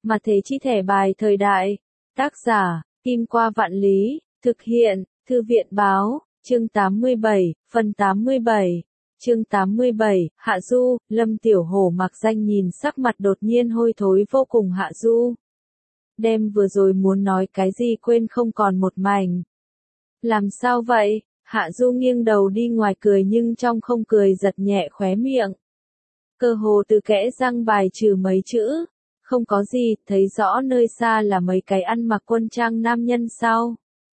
Mà thế chi thẻ bài thời đại. Tác giả, Kim Qua Vạn Lý, thực hiện, Thư viện báo, chương 87, phần 87. Chương 87, Hạ Du, Lâm Tiểu Hổ mặc danh nhìn sắc mặt đột nhiên hôi thối vô cùng Hạ Du. Đem vừa rồi muốn nói cái gì quên không còn một mảnh. Làm sao vậy? Hạ Du nghiêng đầu đi ngoài cười nhưng trong không cười giật nhẹ khóe miệng. Cơ hồ từ kẽ răng bài trừ mấy chữ. Không có gì, thấy rõ nơi xa là mấy cái ăn mặc quân trang nam nhân sao.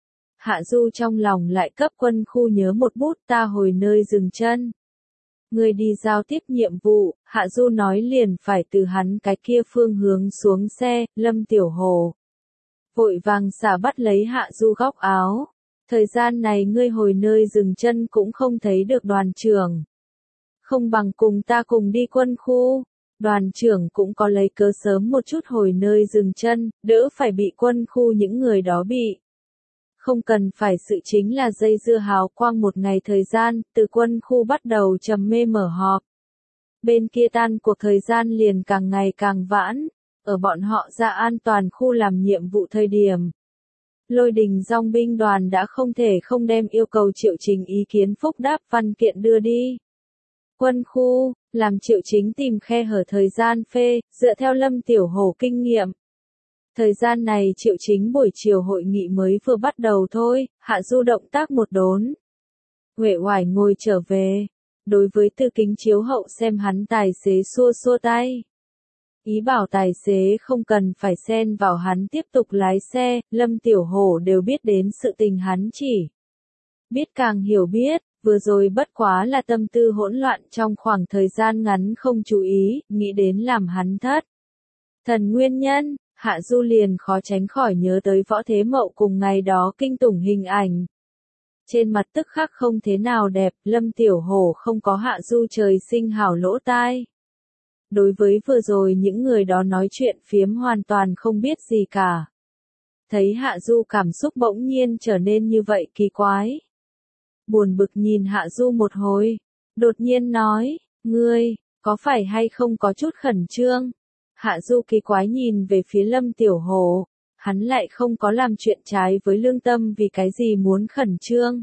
Hạ Du trong lòng lại cấp quân khu nhớ một bút ta hồi nơi dừng chân. Người đi giao tiếp nhiệm vụ, Hạ Du nói liền phải từ hắn cái kia phương hướng xuống xe, Lâm Tiểu Hổ. Vội vàng xả bắt lấy Hạ Du góc áo. Thời gian này ngươi hồi nơi dừng chân cũng không thấy được đoàn trưởng. Không bằng cùng ta cùng đi quân khu. Đoàn trưởng cũng có lấy cớ sớm một chút hồi nơi dừng chân, đỡ phải bị quân khu những người đó bị. Không cần phải sự chính là dây dưa hào quang một ngày thời gian, từ quân khu bắt đầu trầm mê mở họp. Bên kia tan cuộc thời gian liền càng ngày càng vãn, ở bọn họ ra an toàn khu làm nhiệm vụ thời điểm. Lôi Đình dòng binh đoàn đã không thể không đem yêu cầu Triệu Chính ý kiến phúc đáp văn kiện đưa đi. Quân khu, làm Triệu Chính tìm khe hở thời gian phê, dựa theo Lâm Tiểu Hổ kinh nghiệm. Thời gian này Triệu Chính buổi chiều hội nghị mới vừa bắt đầu thôi, Hạ Du động tác một đốn. Uể oải ngồi trở về, đối với từ kính chiếu hậu xem hắn tài xế xua xua tay. Ý bảo tài xế không cần phải xen vào hắn tiếp tục lái xe, Lâm Tiểu Hổ đều biết đến sự tình hắn chỉ. Biết càng hiểu biết, vừa rồi bất quá là tâm tư hỗn loạn trong khoảng thời gian ngắn không chú ý, nghĩ đến làm hắn thất. Thần nguyên nhân, Hạ Du liền khó tránh khỏi nhớ tới Võ Thế Mậu cùng ngày đó kinh tủng hình ảnh. Trên mặt tức khắc không thế nào đẹp, Lâm Tiểu Hổ không có Hạ Du trời sinh hảo lỗ tai. Đối với vừa rồi những người đó nói chuyện phiếm hoàn toàn không biết gì cả. Thấy Hạ Du cảm xúc bỗng nhiên trở nên như vậy kỳ quái. Buồn bực nhìn Hạ Du một hồi, đột nhiên nói, ngươi, có phải hay không có chút khẩn trương? Hạ Du kỳ quái nhìn về phía Lâm Tiểu Hổ, hắn lại không có làm chuyện trái với lương tâm vì cái gì muốn khẩn trương.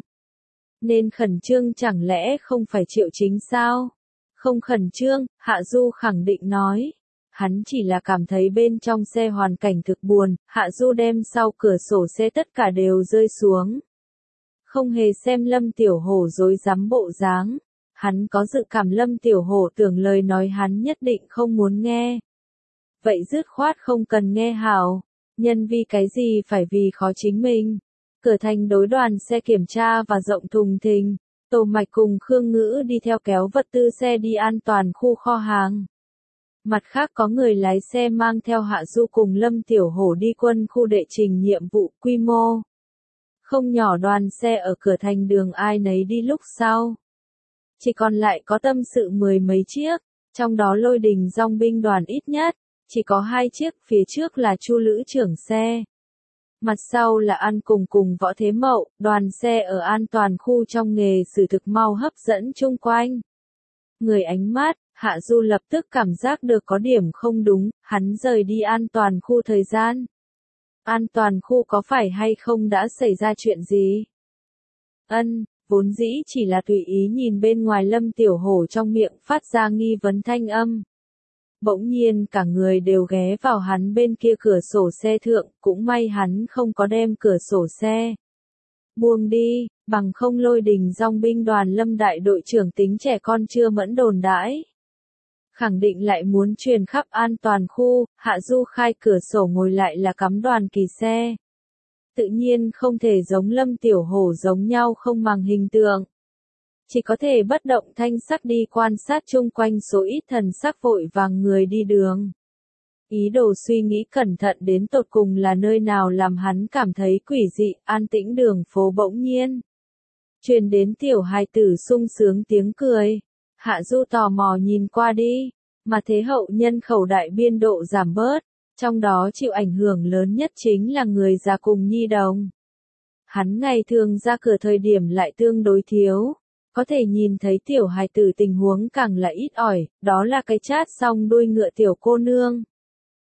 Nên khẩn trương chẳng lẽ không phải Triệu Chính sao? Không khẩn trương, Hạ Du khẳng định nói. Hắn chỉ là cảm thấy bên trong xe hoàn cảnh thực buồn, Hạ Du đem sau cửa sổ xe tất cả đều rơi xuống. Không hề xem Lâm Tiểu Hổ rối rắm bộ dáng. Hắn có dự cảm Lâm Tiểu Hổ tưởng lời nói hắn nhất định không muốn nghe. Vậy dứt khoát không cần nghe hảo. Nhân vì cái gì phải vì khó chính mình. Cửa thành đối đoàn xe kiểm tra và rộng thùng thình. Tô Mạch cùng Khương Ngữ đi theo kéo vật tư xe đi an toàn khu kho hàng. Mặt khác có người lái xe mang theo Hạ Du cùng Lâm Tiểu Hổ đi quân khu đệ trình nhiệm vụ quy mô. Không nhỏ đoàn xe ở cửa thành đường ai nấy đi lúc sau. Chỉ còn lại có tâm sự mười mấy chiếc, trong đó Lôi Đình dòng binh đoàn ít nhất, chỉ có 2 chiếc, phía trước là Chu Lữ trưởng xe. Mặt sau là An cùng Võ Thế Mậu, đoàn xe ở an toàn khu trong nghề sử thực mau hấp dẫn chung quanh. Người ánh mắt, Hạ Du lập tức cảm giác được có điểm không đúng, hắn rời đi an toàn khu thời gian. An toàn khu có phải hay không đã xảy ra chuyện gì? Vốn dĩ chỉ là tùy ý nhìn bên ngoài Lâm Tiểu Hổ trong miệng phát ra nghi vấn thanh âm. Bỗng nhiên cả người đều ghé vào hắn bên kia cửa sổ xe thượng, cũng may hắn không có đem cửa sổ xe buông đi, bằng không Lôi Đình dòng binh đoàn Lâm đại đội trưởng tính trẻ con chưa mẫn đồn đãi. Khẳng định lại muốn truyền khắp an toàn khu, Hạ Du khai cửa sổ ngồi lại là cắm đoàn kỳ xe. Tự nhiên không thể giống Lâm Tiểu Hổ giống nhau không màng hình tượng. Chỉ có thể bất động thanh sắc đi quan sát chung quanh số ít thần sắc vội vàng người đi đường. Ý đồ suy nghĩ cẩn thận đến tột cùng là nơi nào làm hắn cảm thấy quỷ dị, an tĩnh đường phố bỗng nhiên. Truyền đến tiểu hài tử sung sướng tiếng cười. Hạ Du tò mò nhìn qua đi, mà thế hậu nhân khẩu đại biên độ giảm bớt, trong đó chịu ảnh hưởng lớn nhất chính là người già cùng nhi đồng. Hắn ngày thường ra cửa thời điểm lại tương đối thiếu. Có thể nhìn thấy tiểu hài tử tình huống càng là ít ỏi, đó là cái chát xong đuôi ngựa tiểu cô nương.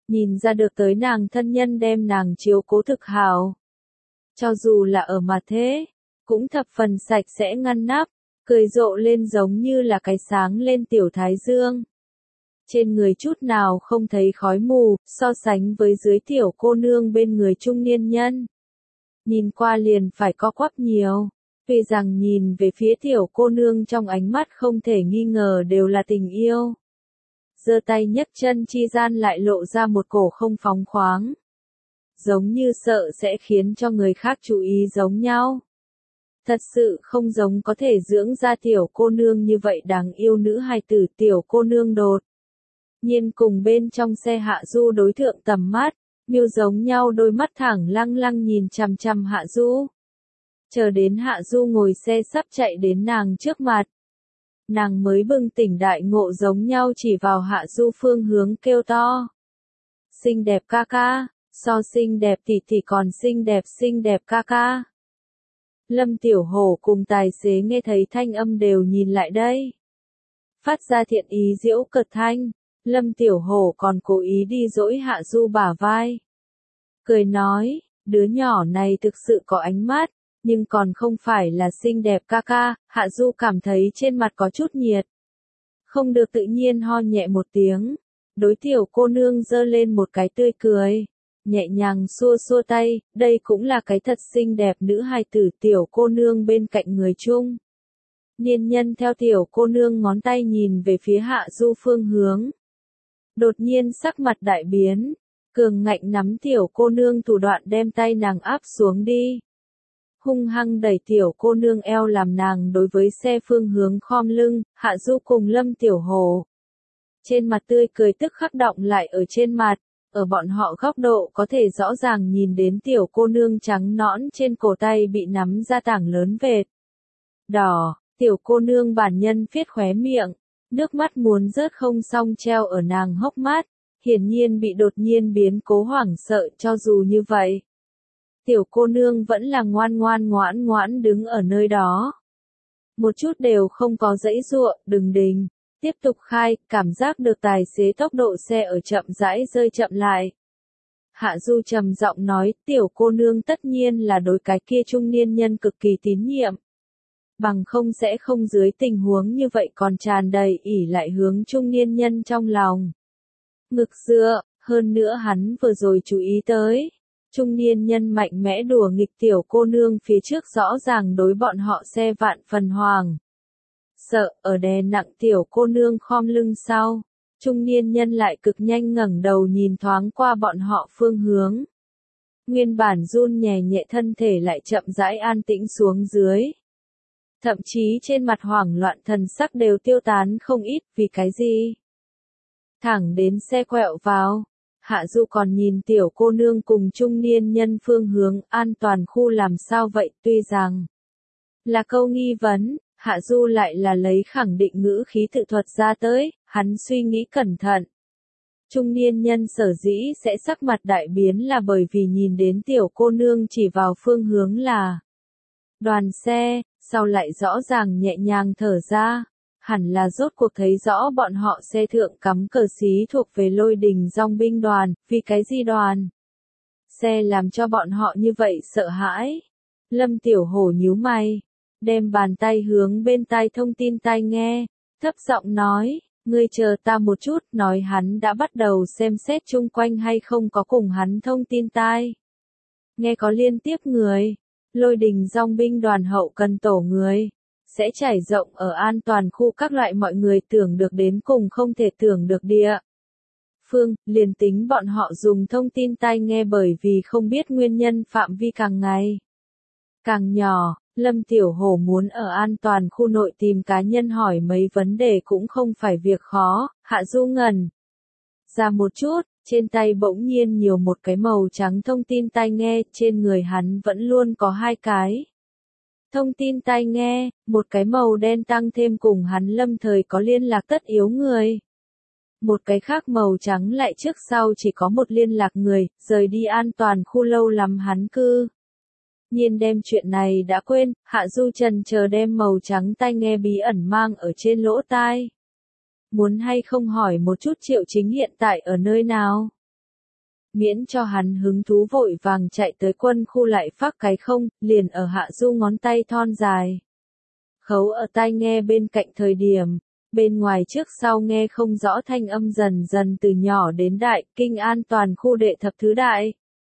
Nhìn ra được tới nàng thân nhân đem nàng chiếu cố thực hảo. Cho dù là ở mặt thế, cũng thập phần sạch sẽ ngăn nắp, cười rộ lên giống như là cái sáng lên tiểu thái dương. Trên người chút nào không thấy khói mù, so sánh với dưới tiểu cô nương bên người trung niên nhân. Nhìn qua liền phải co quắp nhiều, tuy rằng nhìn về phía tiểu cô nương trong ánh mắt không thể nghi ngờ đều là tình yêu. Giơ tay nhấc chân chi gian lại lộ ra một cổ không phóng khoáng. Giống như sợ sẽ khiến cho người khác chú ý giống nhau. Thật sự không giống có thể dưỡng ra tiểu cô nương như vậy đáng yêu nữ hài tử tiểu cô nương đột. Nhiên cùng bên trong xe Hạ Du đối thượng tầm mắt, miêu giống nhau đôi mắt thẳng lăng lăng nhìn chằm chằm Hạ Du. Chờ đến Hạ Du ngồi xe sắp chạy đến nàng trước mặt. Nàng mới bừng tỉnh đại ngộ giống nhau chỉ vào Hạ Du phương hướng kêu to. Xinh đẹp ca ca, so xinh đẹp tỷ tỷ còn xinh đẹp ca ca. Lâm Tiểu Hổ cùng tài xế nghe thấy thanh âm đều nhìn lại đây. Phát ra thiện ý giễu cợt thanh, Lâm Tiểu Hổ còn cố ý đi dỗi Hạ Du bả vai. Cười nói, đứa nhỏ này thực sự có ánh mắt, nhưng còn không phải là xinh đẹp ca ca. Hạ Du cảm thấy trên mặt có chút nhiệt. Không được tự nhiên ho nhẹ một tiếng, đối tiểu cô nương giơ lên một cái tươi cười. Nhẹ nhàng xua xua tay, đây cũng là cái thật xinh đẹp nữ hài tử tiểu cô nương bên cạnh người chung. Niên nhân theo tiểu cô nương ngón tay nhìn về phía Hạ Du phương hướng. Đột nhiên sắc mặt đại biến, cường ngạnh nắm tiểu cô nương thủ đoạn đem tay nàng áp xuống đi. Hung hăng đẩy tiểu cô nương eo làm nàng đối với xe phương hướng khom lưng. Hạ Du cùng Lâm Tiểu Hổ. Trên mặt tươi cười tức khắc đọng lại ở trên mặt. Ở bọn họ góc độ có thể rõ ràng nhìn đến tiểu cô nương trắng nõn trên cổ tay bị nắm ra tảng lớn vệt đỏ, tiểu cô nương bản nhân phiết khóe miệng, nước mắt muốn rớt không xong treo ở nàng hốc mắt, hiển nhiên bị đột nhiên biến cố hoảng sợ. Cho dù như vậy, tiểu cô nương vẫn là ngoan ngoãn đứng ở nơi đó. Một chút đều không có giãy giụa, đừng đình. Tiếp tục khai, cảm giác được tài xế tốc độ xe ở chậm rãi rơi chậm lại. Hạ Du trầm giọng nói, tiểu cô nương tất nhiên là đối cái kia trung niên nhân cực kỳ tín nhiệm. Bằng không sẽ không dưới tình huống như vậy còn tràn đầy ỉ lại hướng trung niên nhân trong lòng. Ngực dựa, hơn nữa hắn vừa rồi chú ý tới. Trung niên nhân mạnh mẽ đùa nghịch tiểu cô nương phía trước rõ ràng đối bọn họ xe vạn phần hoàng. Sợ ở đè nặng tiểu cô nương khom lưng sau, trung niên nhân lại cực nhanh ngẩng đầu nhìn thoáng qua bọn họ phương hướng. Nguyên bản run nhẹ nhẹ thân thể lại chậm rãi an tĩnh xuống dưới. Thậm chí trên mặt hoảng loạn thần sắc đều tiêu tán không ít. Vì cái gì? Thẳng đến xe quẹo vào, Hạ Du còn nhìn tiểu cô nương cùng trung niên nhân phương hướng an toàn khu làm sao vậy. Tuy rằng là câu nghi vấn, Hạ Du lại là lấy khẳng định ngữ khí tự thuật ra tới. Hắn suy nghĩ cẩn thận. Trung niên nhân sở dĩ sẽ sắc mặt đại biến là bởi vì nhìn đến tiểu cô nương chỉ vào phương hướng là đoàn xe, sau lại rõ ràng nhẹ nhàng thở ra. Hẳn là rốt cuộc thấy rõ bọn họ xe thượng cắm cờ xí thuộc về Lôi Đình Dòng binh đoàn. Vì cái gì đoàn xe làm cho bọn họ như vậy sợ hãi? Lâm Tiểu Hổ nhíu mày, đem bàn tay hướng bên tai thông tin tai nghe, thấp giọng nói, ngươi chờ ta một chút. Nói hắn đã bắt đầu xem xét chung quanh hay không có cùng hắn thông tin tai nghe có liên tiếp người. Lôi Đình Dòng binh đoàn hậu cần tổ người sẽ trải rộng ở an toàn khu các loại mọi người tưởng được đến cùng không thể tưởng được địa phương. Liền tính bọn họ dùng thông tin tai nghe bởi vì không biết nguyên nhân phạm vi càng ngày càng nhỏ. Lâm Tiểu Hổ muốn ở an toàn khu nội tìm cá nhân hỏi mấy vấn đề cũng không phải việc khó. Hạ Du ngẩn ra một chút, trên tay bỗng nhiên nhiều một cái màu trắng thông tin tai nghe. Trên người hắn vẫn luôn có hai cái thông tin tai nghe, một cái màu đen tăng thêm cùng hắn lâm thời có liên lạc tất yếu người. Một cái khác màu trắng lại trước sau chỉ có một liên lạc người, rời đi an toàn khu lâu lắm hắn cư nhiên đem chuyện này đã quên. Hạ Du trần chờ đem màu trắng tai nghe bí ẩn mang ở trên lỗ tai. Muốn hay không hỏi một chút Triệu Chính hiện tại ở nơi nào? miễn cho hắn hứng thú vội vàng chạy tới quân khu lại phát cái không, liền ở Hạ Du ngón tay thon dài. Khấu ở tai nghe bên cạnh thời điểm, bên ngoài trước sau nghe không rõ thanh âm dần dần từ nhỏ đến đại, kinh an toàn khu đệ thập thứ đại.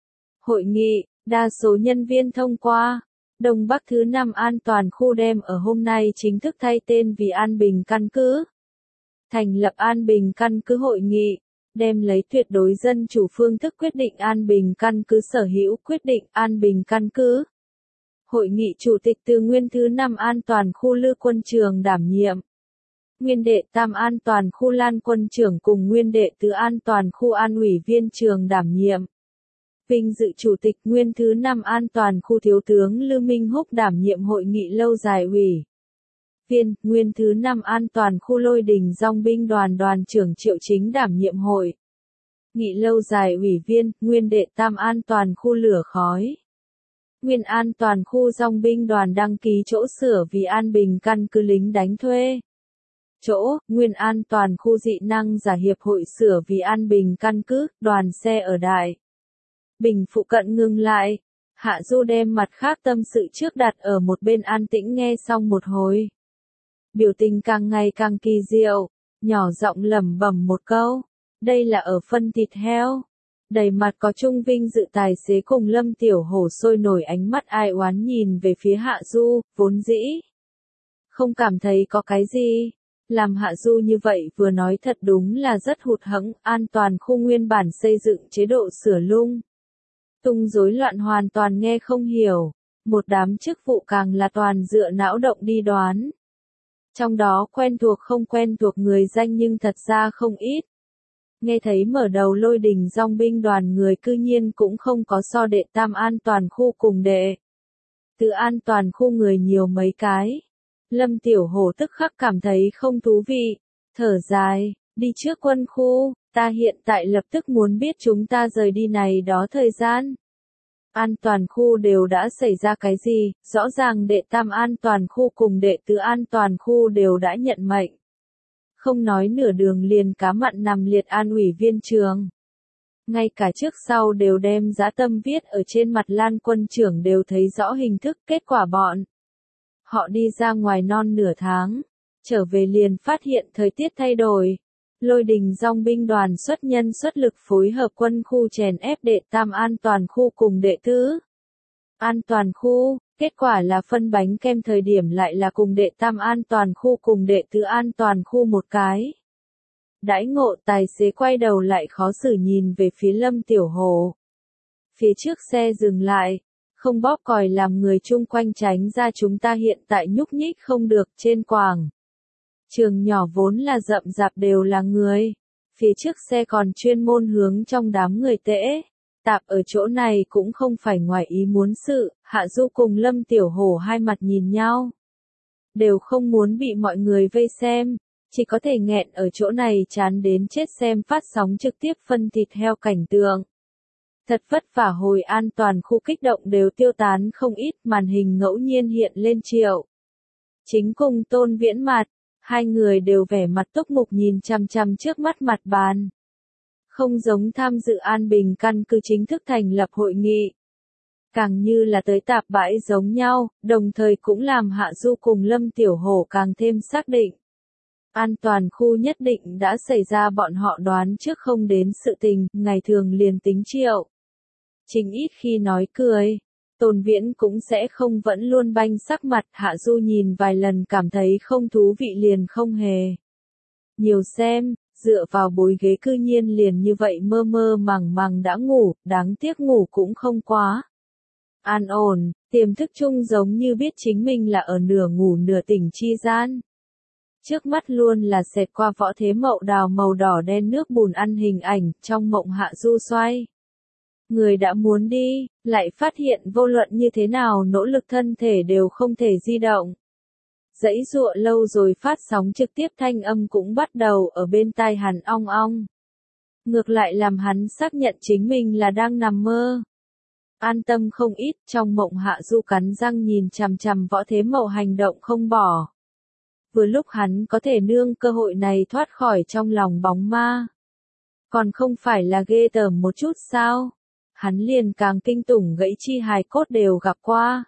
Hội nghị, đa số nhân viên thông qua. Đông Bắc thứ 5 an toàn khu đem ở hôm nay chính thức thay tên vì An Bình căn cứ. Thành lập An Bình căn cứ hội nghị, đem lấy tuyệt đối dân chủ phương thức quyết định An Bình căn cứ sở hữu quyết định An Bình căn cứ. Hội nghị chủ tịch từ nguyên thứ 5 an toàn khu Lư Quân Trường đảm nhiệm. Nguyên đệ tam an toàn khu Lan Quân Trưởng cùng nguyên đệ tứ an toàn khu An ủy viên trường đảm nhiệm. Vinh dự chủ tịch nguyên thứ 5 an toàn khu Thiếu tướng Lư Minh Húc đảm nhiệm hội nghị lâu dài ủy viên, nguyên thứ 5 an toàn khu Lôi Đình Dòng binh đoàn đoàn trưởng Triệu Chính đảm nhiệm hội nghị lâu dài ủy viên, nguyên đệ tam an toàn khu Lửa Khói. Nguyên an toàn khu Dòng binh đoàn đăng ký chỗ sửa vì An Bình căn cứ lính đánh thuê. Chỗ, nguyên an toàn khu dị năng giả hiệp hội sửa vì An Bình căn cứ, đoàn xe ở Đại Bình phụ cận ngừng lại. Hạ Du đem mặt khác tâm sự trước đặt ở một bên an tĩnh nghe xong một hồi. Biểu tình càng ngày càng kỳ diệu, nhỏ giọng lẩm bẩm một câu. Đây là ở phân thịt heo. Đầy mặt có trung vinh dự tài xế cùng Lâm Tiểu Hổ sôi nổi ánh mắt ai oán nhìn về phía Hạ Du, vốn dĩ không cảm thấy có cái gì. Làm Hạ Du như vậy vừa nói thật đúng là rất hụt hẫng, an toàn khu nguyên bản xây dựng chế độ sửa lung tung rối loạn hoàn toàn nghe không hiểu, một đám chức vụ càng là toàn dựa não động đi đoán. Trong đó quen thuộc không quen thuộc người danh nhưng thật ra không ít. Nghe thấy mở đầu Lôi Đình Dòng binh đoàn người cư nhiên cũng không có so đệ tam an toàn khu cùng đệ tứ an toàn khu người nhiều mấy cái. Lâm Tiểu Hổ tức khắc cảm thấy không thú vị, thở dài, đi trước quân khu, ta hiện tại lập tức muốn biết chúng ta rời đi này đó thời gian. An toàn khu đều đã xảy ra cái gì, rõ ràng đệ tam an toàn khu cùng đệ tứ an toàn khu đều đã nhận mệnh. Không nói nửa đường liền cá mặn nằm liệt An ủy viên trường. Ngay cả trước sau đều đem dã tâm viết ở trên mặt Lan Quân Trưởng đều thấy rõ hình thức kết quả bọn. Họ đi ra ngoài non nửa tháng, trở về liền phát hiện thời tiết thay đổi. Lôi Đình Dòng binh đoàn xuất nhân xuất lực phối hợp quân khu chèn ép đệ tam an toàn khu cùng đệ tứ an toàn khu, kết quả là phân bánh kem thời điểm lại là cùng đệ tam an toàn khu cùng đệ tứ an toàn khu một cái. Đãi ngộ tài xế quay đầu lại khó xử nhìn về phía Lâm Tiểu Hổ. Phía trước xe dừng lại, không bóp còi làm người chung quanh tránh ra chúng ta hiện tại nhúc nhích không được trên quảng. Trường nhỏ vốn là rậm rạp đều là người. Phía trước xe còn chuyên môn hướng trong đám người tễ. Tạp ở chỗ này cũng không phải ngoài ý muốn sự, Hạ Du cùng Lâm Tiểu Hổ hai mặt nhìn nhau. Đều không muốn bị mọi người vây xem, chỉ có thể nghẹn ở chỗ này chán đến chết xem phát sóng trực tiếp phân thịt heo cảnh tượng. Thật vất vả hồi an toàn khu kích động đều tiêu tán không ít, màn hình ngẫu nhiên hiện lên Triệu Chính cùng Tôn Viễn mặt, hai người đều vẻ mặt túc mục nhìn chằm chằm trước mắt mặt bàn. Không giống tham dự An Bình căn cứ chính thức thành lập hội nghị. Càng như là tới tạp bãi giống nhau, đồng thời cũng làm Hạ Du cùng Lâm Tiểu Hổ càng thêm xác định. An toàn khu nhất định đã xảy ra bọn họ đoán trước không đến sự tình, ngày thường liền tính Triệu Chính ít khi nói cười. Tôn Viễn cũng sẽ không vẫn luôn banh sắc mặt, Hạ Du nhìn vài lần cảm thấy không thú vị liền không hề nhiều xem, dựa vào bối ghế cư nhiên liền như vậy mơ mơ màng màng đã ngủ, đáng tiếc ngủ cũng không quá an ổn, tiềm thức chung giống như biết chính mình là ở nửa ngủ nửa tỉnh chi gian. Trước mắt luôn là xẹt qua Võ Thế Mậu đào màu đỏ đen nước bùn ăn hình ảnh, trong mộng Hạ Du xoay. Người đã muốn đi, lại phát hiện vô luận như thế nào nỗ lực thân thể đều không thể di động. Dãy dụa lâu rồi phát sóng trực tiếp thanh âm cũng bắt đầu ở bên tai hắn ong ong. Ngược lại làm hắn xác nhận chính mình là đang nằm mơ. An tâm không ít, trong mộng Hạ Du cắn răng nhìn chằm chằm Võ Thế Mậu hành động không bỏ. Vừa lúc hắn có thể nương cơ hội này thoát khỏi trong lòng bóng ma. Còn không phải là ghê tởm một chút sao? Hắn liền càng kinh tủng gãy chi hài cốt đều gặp qua.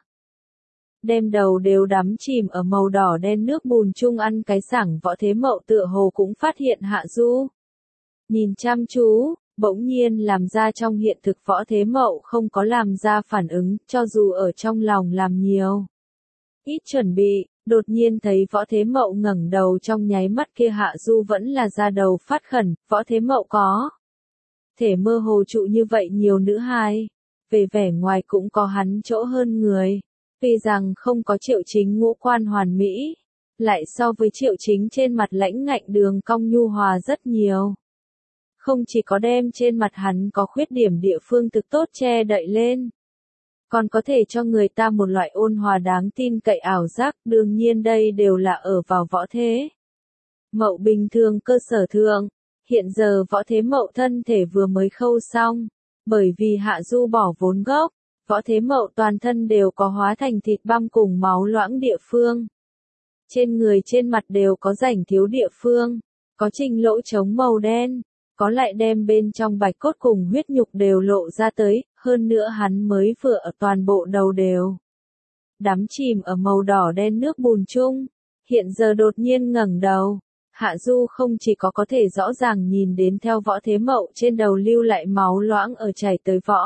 Đem đầu đều đắm chìm ở màu đỏ đen nước bùn chung ăn cái sảng Võ Thế Mậu tựa hồ cũng phát hiện Hạ Du. Nhìn chăm chú, bỗng nhiên làm ra trong hiện thực Võ Thế Mậu không có làm ra phản ứng, cho dù ở trong lòng làm nhiều. Ít chuẩn bị, đột nhiên thấy Võ Thế Mậu ngẩng đầu trong nháy mắt kia Hạ Du vẫn là ra đầu phát khẩn, Võ Thế Mậu có thể mơ hồ trụ như vậy nhiều nữ hài, về vẻ ngoài cũng có hắn chỗ hơn người. Tuy rằng không có Triệu Chính ngũ quan hoàn mỹ, lại so với Triệu Chính trên mặt lãnh ngạnh đường cong nhu hòa rất nhiều. Không chỉ có đem trên mặt hắn có khuyết điểm địa phương thực tốt che đậy lên, còn có thể cho người ta một loại ôn hòa đáng tin cậy ảo giác, đương nhiên đây đều là ở vào Võ Thế Mậu bình thường cơ sở thượng. Hiện giờ Võ Thế Mậu thân thể vừa mới khâu xong, bởi vì Hạ Du bỏ vốn gốc, Võ Thế Mậu toàn thân đều có hóa thành thịt băm cùng máu loãng địa phương. Trên người trên mặt đều có rãnh thiếu địa phương, có trình lỗ trống màu đen, có lại đem bên trong bạch cốt cùng huyết nhục đều lộ ra tới, hơn nữa hắn mới vừa ở toàn bộ đầu đều đắm chìm ở màu đỏ đen nước bùn chung, hiện giờ đột nhiên ngẩng đầu. Hạ Du không chỉ có thể rõ ràng nhìn đến theo Võ Thế Mậu trên đầu lưu lại máu loãng ở chảy tới Võ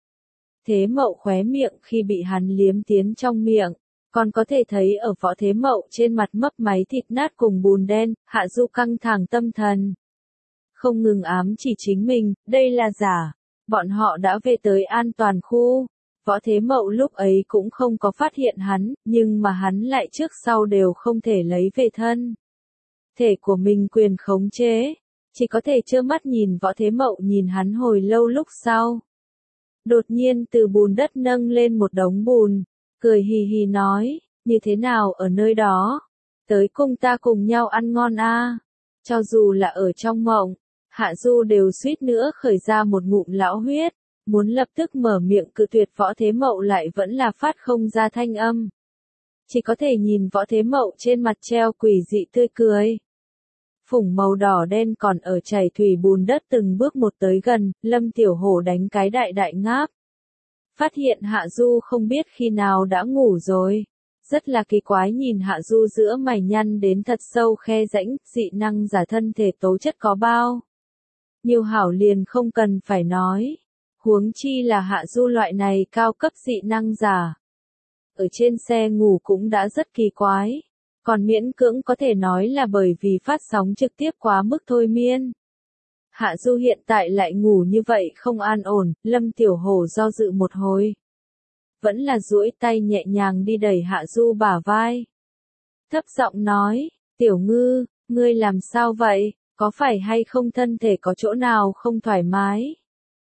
Thế Mậu khóe miệng khi bị hắn liếm tiến trong miệng, còn có thể thấy ở Võ Thế Mậu trên mặt mấp máy thịt nát cùng bùn đen, Hạ Du căng thẳng tâm thần. Không ngừng ám chỉ chính mình, đây là giả. Bọn họ đã về tới an toàn khu. Võ Thế Mậu lúc ấy cũng không có phát hiện hắn, nhưng mà hắn lại trước sau đều không thể lấy về thân thể của mình quyền khống chế, chỉ có thể trơ mắt nhìn Võ Thế Mậu nhìn hắn hồi lâu lúc sau. Đột nhiên từ bùn đất nâng lên một đống bùn, cười hì hì nói, như thế nào ở nơi đó, tới cùng ta cùng nhau ăn ngon a. Cho dù là ở trong mộng, Hạ Du đều suýt nữa khởi ra một ngụm lão huyết, muốn lập tức mở miệng cự tuyệt Võ Thế Mậu lại vẫn là phát không ra thanh âm. Chỉ có thể nhìn Võ Thế Mậu trên mặt treo quỷ dị tươi cười. Phủng màu đỏ đen còn ở chảy thủy bùn đất từng bước một tới gần, Lâm Tiểu Hổ đánh cái đại đại ngáp. Phát hiện Hạ Du không biết khi nào đã ngủ rồi. Rất là kỳ quái nhìn Hạ Du giữa mày nhăn đến thật sâu khe rãnh, dị năng giả thân thể tố chất có bao nhiều hảo liền không cần phải nói. Huống chi là Hạ Du loại này cao cấp dị năng giả. Ở trên xe ngủ cũng đã rất kỳ quái. Còn miễn cưỡng có thể nói là bởi vì phát sóng trực tiếp quá mức thôi miên. Hạ Du hiện tại lại ngủ như vậy không an ổn, Lâm Tiểu Hổ do dự một hồi. Vẫn là duỗi tay nhẹ nhàng đi đẩy Hạ Du bả vai. Thấp giọng nói, Tiểu Ngư, ngươi làm sao vậy, có phải hay không thân thể có chỗ nào không thoải mái?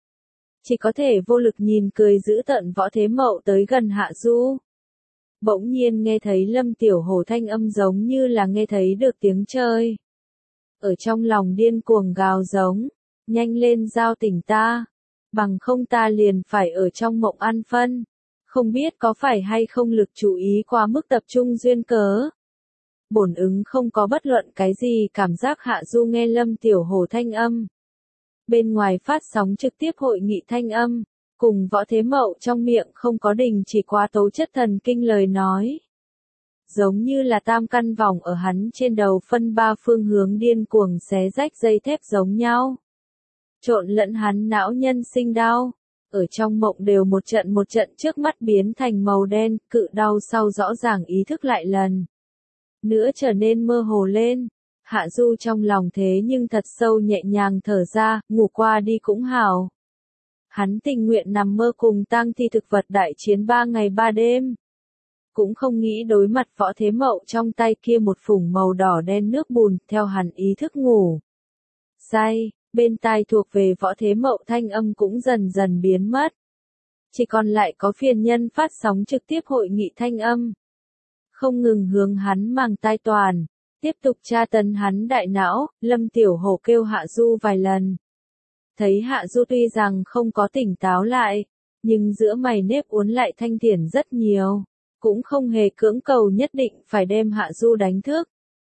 Chỉ có thể vô lực nhìn cười giữ tợn Võ Thế Mậu tới gần Hạ Du. Bỗng nhiên nghe thấy Lâm Tiểu Hổ thanh âm giống như là nghe thấy được tiếng chơi. Ở trong lòng điên cuồng gào giống, nhanh lên giao tỉnh ta, bằng không ta liền phải ở trong mộng ăn phân. Không biết có phải hay không lực chú ý quá mức tập trung duyên cớ. Bổn ứng không có bất luận cái gì cảm giác Hạ Du nghe Lâm Tiểu Hổ thanh âm. Bên ngoài phát sóng trực tiếp hội nghị thanh âm. Cùng Võ Thế Mậu trong miệng không có đình chỉ quá tố chất thần kinh lời nói. Giống như là tam căn vòng ở hắn trên đầu phân ba phương hướng điên cuồng xé rách dây thép giống nhau. Trộn lẫn hắn não nhân sinh đau. Ở trong mộng đều một trận trước mắt biến thành màu đen, cự đau sau rõ ràng ý thức lại lần nữa trở nên mơ hồ lên. Hạ Du trong lòng thế nhưng thật sâu nhẹ nhàng thở ra, ngủ qua đi cũng hảo. Hắn tình nguyện nằm mơ cùng tang thi thực vật đại chiến 3 ngày 3 đêm. Cũng không nghĩ đối mặt Võ Thế Mậu trong tay kia một phủng màu đỏ đen nước bùn, theo hắn ý thức ngủ. Say, bên tai thuộc về Võ Thế Mậu thanh âm cũng dần dần biến mất. Chỉ còn lại có phiền nhân phát sóng trực tiếp hội nghị thanh âm. Không ngừng hướng hắn mang tai toàn, tiếp tục tra tấn hắn đại não, Lâm Tiểu Hổ kêu Hạ Du vài lần. Thấy Hạ Du tuy rằng không có tỉnh táo lại, nhưng giữa mày nếp uốn lại thanh thiển rất nhiều, cũng không hề cưỡng cầu nhất định phải đem Hạ Du đánh thức.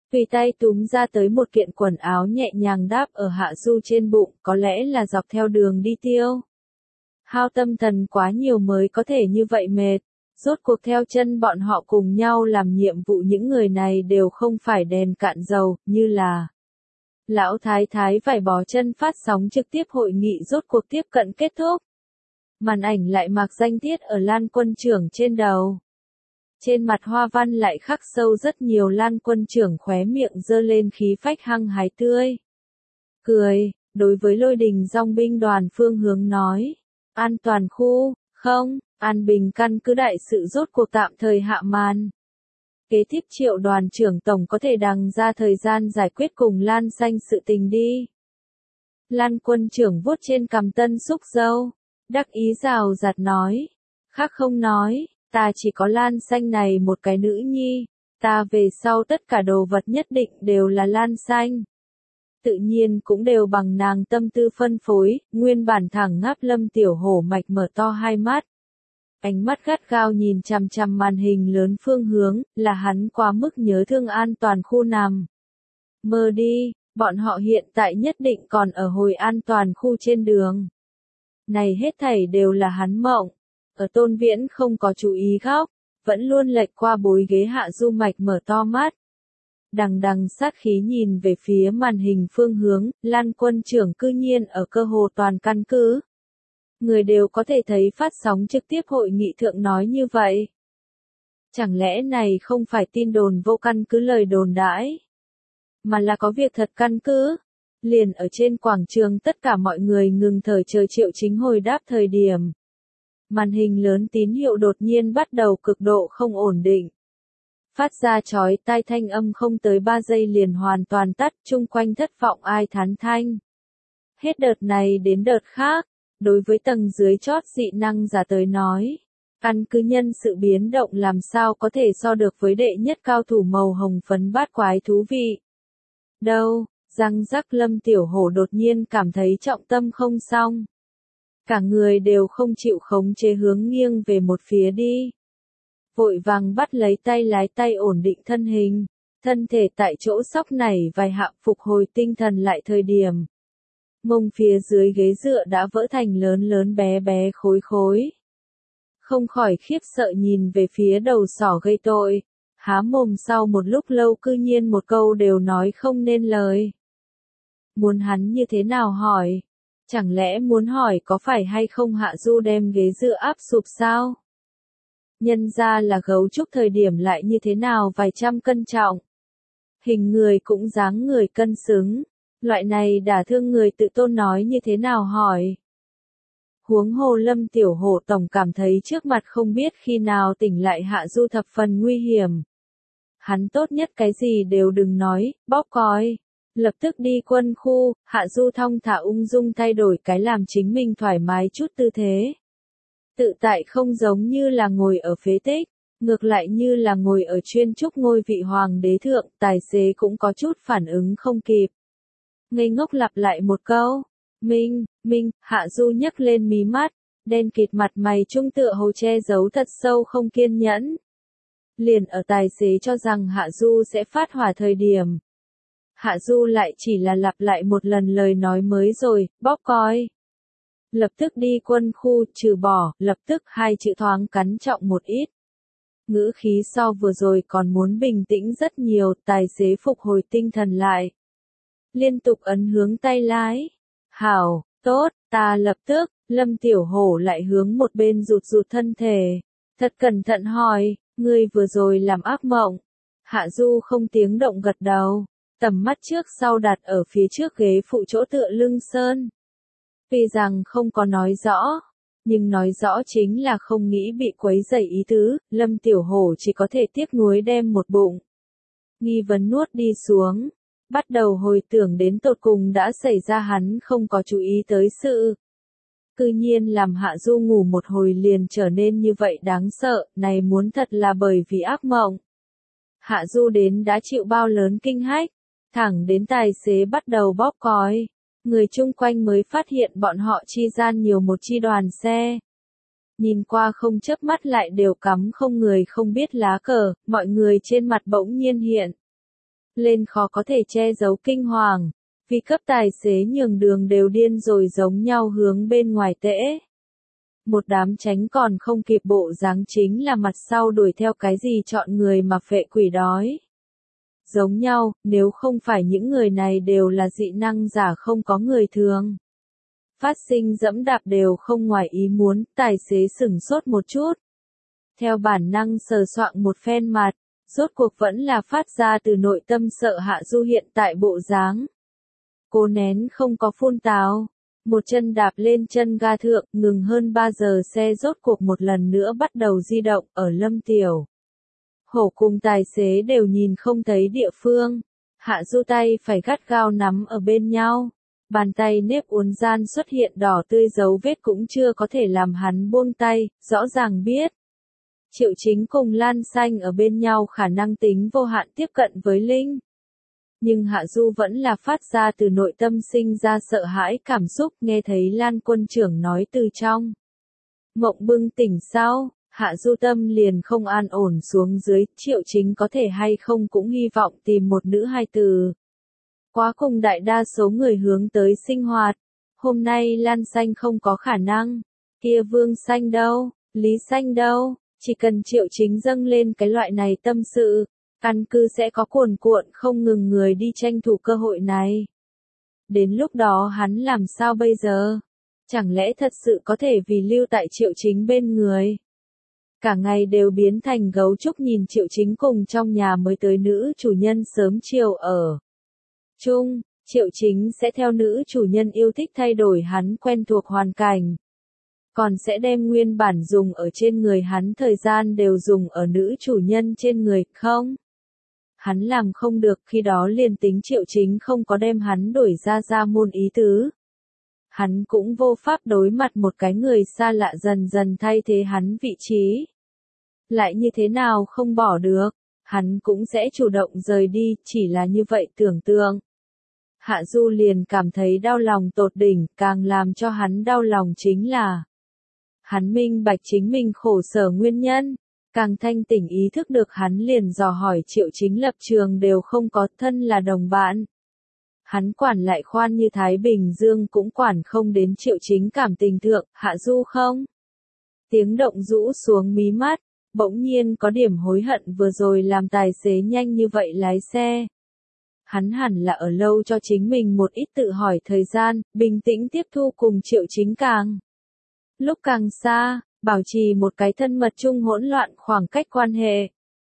Tùy tay túm ra tới một kiện quần áo nhẹ nhàng đáp ở Hạ Du trên bụng, có lẽ là dọc theo đường đi tiêu. Hao tâm thần quá nhiều mới có thể như vậy mệt. Rốt cuộc theo chân bọn họ cùng nhau làm nhiệm vụ, những người này đều không phải đèn cạn dầu, như là Lão Thái Thái phải bó chân phát sóng trực tiếp hội nghị rốt cuộc tiếp cận kết thúc. Màn ảnh lại mặc danh tiết ở Lan Quân Trưởng trên đầu. Trên mặt hoa văn lại khắc sâu rất nhiều. Lan Quân Trưởng khóe miệng giơ lên khí phách hăng hái tươi cười, đối với Lôi Đình dòng binh đoàn phương hướng nói. An toàn khu, không, An Bình căn cứ đại sự rốt cuộc tạm thời hạ màn. Kế tiếp Triệu đoàn trưởng tổng có thể đằng ra thời gian giải quyết cùng Lan Xanh sự tình đi. Lan Quân Trưởng vuốt trên cằm tân xúc râu, đắc ý rào rạt nói. Khác không nói, ta chỉ có Lan Xanh này một cái nữ nhi, ta về sau tất cả đồ vật nhất định đều là Lan Xanh. Tự nhiên cũng đều bằng nàng tâm tư phân phối, nguyên bản thẳng ngáp Lâm Tiểu Hổ mạch mở to hai mắt. Ánh mắt gắt gao nhìn chằm chằm màn hình lớn phương hướng, là hắn quá mức nhớ thương an toàn khu nằm. Mơ đi, bọn họ hiện tại nhất định còn ở hồi an toàn khu trên đường. Này hết thảy đều là hắn mộng. Ở Tôn Viễn không có chú ý góc, vẫn luôn lệch qua bối ghế Hạ Du mạch mở to mắt. Đằng đằng sát khí nhìn về phía màn hình phương hướng, Lan Quân Trưởng cư nhiên ở cơ hồ toàn căn cứ. Người đều có thể thấy phát sóng trực tiếp hội nghị thượng nói như vậy. Chẳng lẽ này không phải tin đồn vô căn cứ lời đồn đãi, mà là có việc thật căn cứ? Liền ở trên quảng trường tất cả mọi người ngừng thở chờ Triệu Chính hồi đáp thời điểm. Màn hình lớn tín hiệu đột nhiên bắt đầu cực độ không ổn định. Phát ra chói tai thanh âm không tới 3 giây liền hoàn toàn tắt, chung quanh thất vọng ai thán thanh. Hết đợt này đến đợt khác, đối với tầng dưới chót dị năng giả tới nói, căn cứ nhân sự biến động làm sao có thể so được với đệ nhất cao thủ màu hồng phấn bát quái thú vị. Đâu, răng rắc Lâm Tiểu Hổ đột nhiên cảm thấy trọng tâm không xong. Cả người đều không chịu khống chế hướng nghiêng về một phía đi. Vội vàng bắt lấy tay lái tay ổn định thân hình, thân thể tại chỗ sóc nảy vài hạ phục hồi tinh thần lại thời điểm. Mông phía dưới ghế dựa đã vỡ thành lớn lớn bé bé khối khối. Không khỏi khiếp sợ nhìn về phía đầu sỏ gây tội, há mồm sau một lúc lâu cư nhiên một câu đều nói không nên lời. Muốn hắn như thế nào hỏi? Chẳng lẽ muốn hỏi có phải hay không Hạ Du đem ghế dựa áp sụp sao? Nhân ra là gấu trúc thời điểm lại như thế nào vài trăm cân trọng. Hình người cũng dáng người cân xứng. Loại này đả thương người tự tôn nói như thế nào hỏi. Huống hồ Lâm Tiểu Hổ tổng cảm thấy trước mặt không biết khi nào tỉnh lại Hạ Du thập phần nguy hiểm. Hắn tốt nhất cái gì đều đừng nói, bóp còi. Lập tức đi quân khu, Hạ Du thong thả ung dung thay đổi cái làm chính mình thoải mái chút tư thế. Tự tại không giống như là ngồi ở phế tích, ngược lại như là ngồi ở chuyên trúc ngôi vị hoàng đế thượng, tài xế cũng có chút phản ứng không kịp. Ngây ngốc lặp lại một câu, Minh, Hạ Du nhấc lên mí mắt, đen kịt mặt mày trung tựa hồ che giấu thật sâu không kiên nhẫn. Liền ở tài xế cho rằng Hạ Du sẽ phát hỏa thời điểm. Hạ Du lại chỉ là lặp lại một lần lời nói mới rồi, bóp còi. Lập tức đi quân khu, trừ bỏ, lập tức hai chữ thoáng cắn trọng một ít. Ngữ khí so vừa rồi còn muốn bình tĩnh rất nhiều, tài xế phục hồi tinh thần lại. Liên tục ấn hướng tay lái. Hảo, tốt, ta lập tức, Lâm Tiểu Hổ lại hướng một bên rụt rụt thân thể. Thật cẩn thận hỏi, ngươi vừa rồi làm ác mộng. Hạ Du không tiếng động gật đầu, tầm mắt trước sau đặt ở phía trước ghế phụ chỗ tựa lưng sơn. Tuy rằng không có nói rõ, nhưng nói rõ chính là không nghĩ bị quấy rầy ý tứ, Lâm Tiểu Hổ chỉ có thể tiếc nuối đem một bụng nghi vấn nuốt đi xuống, bắt đầu hồi tưởng đến tột cùng đã xảy ra hắn không có chú ý tới sự. Cư nhiên làm Hạ Du ngủ một hồi liền trở nên như vậy đáng sợ, này muốn thật là bởi vì ác mộng. Hạ Du đến đã chịu bao lớn kinh hách, thẳng đến tài xế bắt đầu bóp còi. Người chung quanh mới phát hiện bọn họ chi gian nhiều một chi đoàn xe. Nhìn qua không chớp mắt lại đều cắm không người không biết lá cờ, mọi người trên mặt bỗng nhiên hiện lên khó có thể che giấu kinh hoàng, vì cấp tài xế nhường đường đều điên rồi giống nhau hướng bên ngoài tễ. Một đám tránh còn không kịp bộ dáng chính là mặt sau đuổi theo cái gì chọn người mà phệ quỷ đói. Giống nhau, nếu không phải những người này đều là dị năng giả không có người thường. Phát sinh dẫm đạp đều không ngoài ý muốn, tài xế sửng sốt một chút. Theo bản năng sờ soạng một phen mặt, rốt cuộc vẫn là phát ra từ nội tâm sợ Hạ Du hiện tại bộ dáng. Cô nén không có phun tào, một chân đạp lên chân ga thượng, ngừng hơn 3 giờ xe rốt cuộc một lần nữa bắt đầu di động ở Lâm Tiểu. Hổ cùng tài xế đều nhìn không thấy địa phương, Hạ Du tay phải gắt gao nắm ở bên nhau, bàn tay nếp uốn gian xuất hiện đỏ tươi dấu vết cũng chưa có thể làm hắn buông tay, rõ ràng biết. Triệu Chính cùng Lan Xanh ở bên nhau khả năng tính vô hạn tiếp cận với Linh. Nhưng Hạ Du vẫn là phát ra từ nội tâm sinh ra sợ hãi cảm xúc nghe thấy Lan quân trưởng nói từ trong. Mộng bừng tỉnh sau, Hạ Du tâm liền không an ổn xuống dưới, Triệu Chính có thể hay không cũng hy vọng tìm một nữ hài tử. Quá cùng đại đa số người hướng tới sinh hoạt. Hôm nay Lan Xanh không có khả năng. Kia Vương Xanh đâu, Lý Xanh đâu, chỉ cần Triệu Chính dâng lên cái loại này tâm sự, căn cứ sẽ có cuồn cuộn không ngừng người đi tranh thủ cơ hội này. Đến lúc đó hắn làm sao bây giờ? Chẳng lẽ thật sự có thể vì lưu tại Triệu Chính bên người? Cả ngày đều biến thành gấu trúc nhìn Triệu Chính cùng trong nhà mới tới nữ chủ nhân sớm chiều ở chung, Triệu Chính sẽ theo nữ chủ nhân yêu thích thay đổi hắn quen thuộc hoàn cảnh. Còn sẽ đem nguyên bản dùng ở trên người hắn thời gian đều dùng ở nữ chủ nhân trên người, không? Hắn làm không được, khi đó liền tính Triệu Chính không có đem hắn đổi ra môn ý tứ. Hắn cũng vô pháp đối mặt một cái người xa lạ dần dần thay thế hắn vị trí. Lại như thế nào không bỏ được, hắn cũng sẽ chủ động rời đi, chỉ là như vậy tưởng tượng. Hạ Du liền cảm thấy đau lòng tột đỉnh, càng làm cho hắn đau lòng chính là hắn minh bạch chính mình khổ sở nguyên nhân, càng thanh tỉnh ý thức được hắn liền dò hỏi Triệu Chính lập trường đều không có, thân là đồng bạn. Hắn quản lại khoan như Thái Bình Dương cũng quản không đến Triệu Chính cảm tình thượng, Hạ Du không? Tiếng động rũ xuống mí mắt, bỗng nhiên có điểm hối hận vừa rồi làm tài xế nhanh như vậy lái xe. Hắn hẳn là ở lâu cho chính mình một ít tự hỏi thời gian, bình tĩnh tiếp thu cùng Triệu Chính càng lúc càng xa, bảo trì một cái thân mật chung hỗn loạn khoảng cách quan hệ.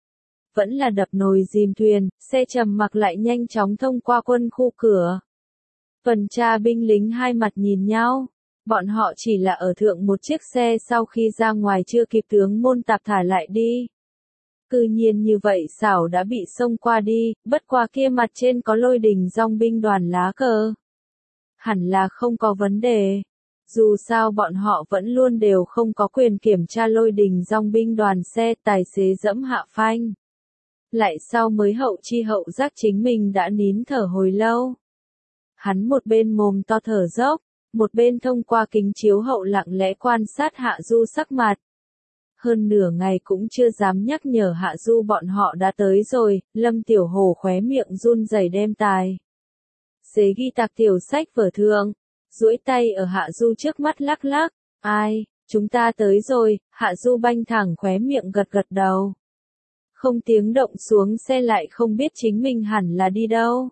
Vẫn là đập nồi dìm thuyền, xe trầm mặc lại nhanh chóng thông qua quân khu cửa. Tuần tra binh lính hai mặt nhìn nhau, bọn họ chỉ là ở thượng một chiếc xe sau khi ra ngoài chưa kịp tướng môn tạp thả lại đi. Cư nhiên như vậy xảo đã bị xông qua đi, bất qua kia mặt trên có Lôi Đình dòng binh đoàn lá cờ. Hẳn là không có vấn đề. Dù sao bọn họ vẫn luôn đều không có quyền kiểm tra Lôi Đình dòng binh đoàn xe, tài xế dẫm hạ phanh. Lại sau mới hậu chi hậu giác chính mình đã nín thở hồi lâu. Hắn một bên mồm to thở dốc, một bên thông qua kính chiếu hậu lặng lẽ quan sát Hạ Du sắc mặt. Hơn nửa ngày cũng chưa dám nhắc nhở Hạ Du bọn họ đã tới rồi, Lâm Tiểu Hổ khóe miệng run rẩy đem tài xế ghi tạc tiểu sách vở thượng, duỗi tay ở Hạ Du trước mắt lắc lắc, ai, chúng ta tới rồi, Hạ Du banh thẳng khóe miệng gật gật đầu. Không tiếng động xuống xe lại không biết chính mình hẳn là đi đâu.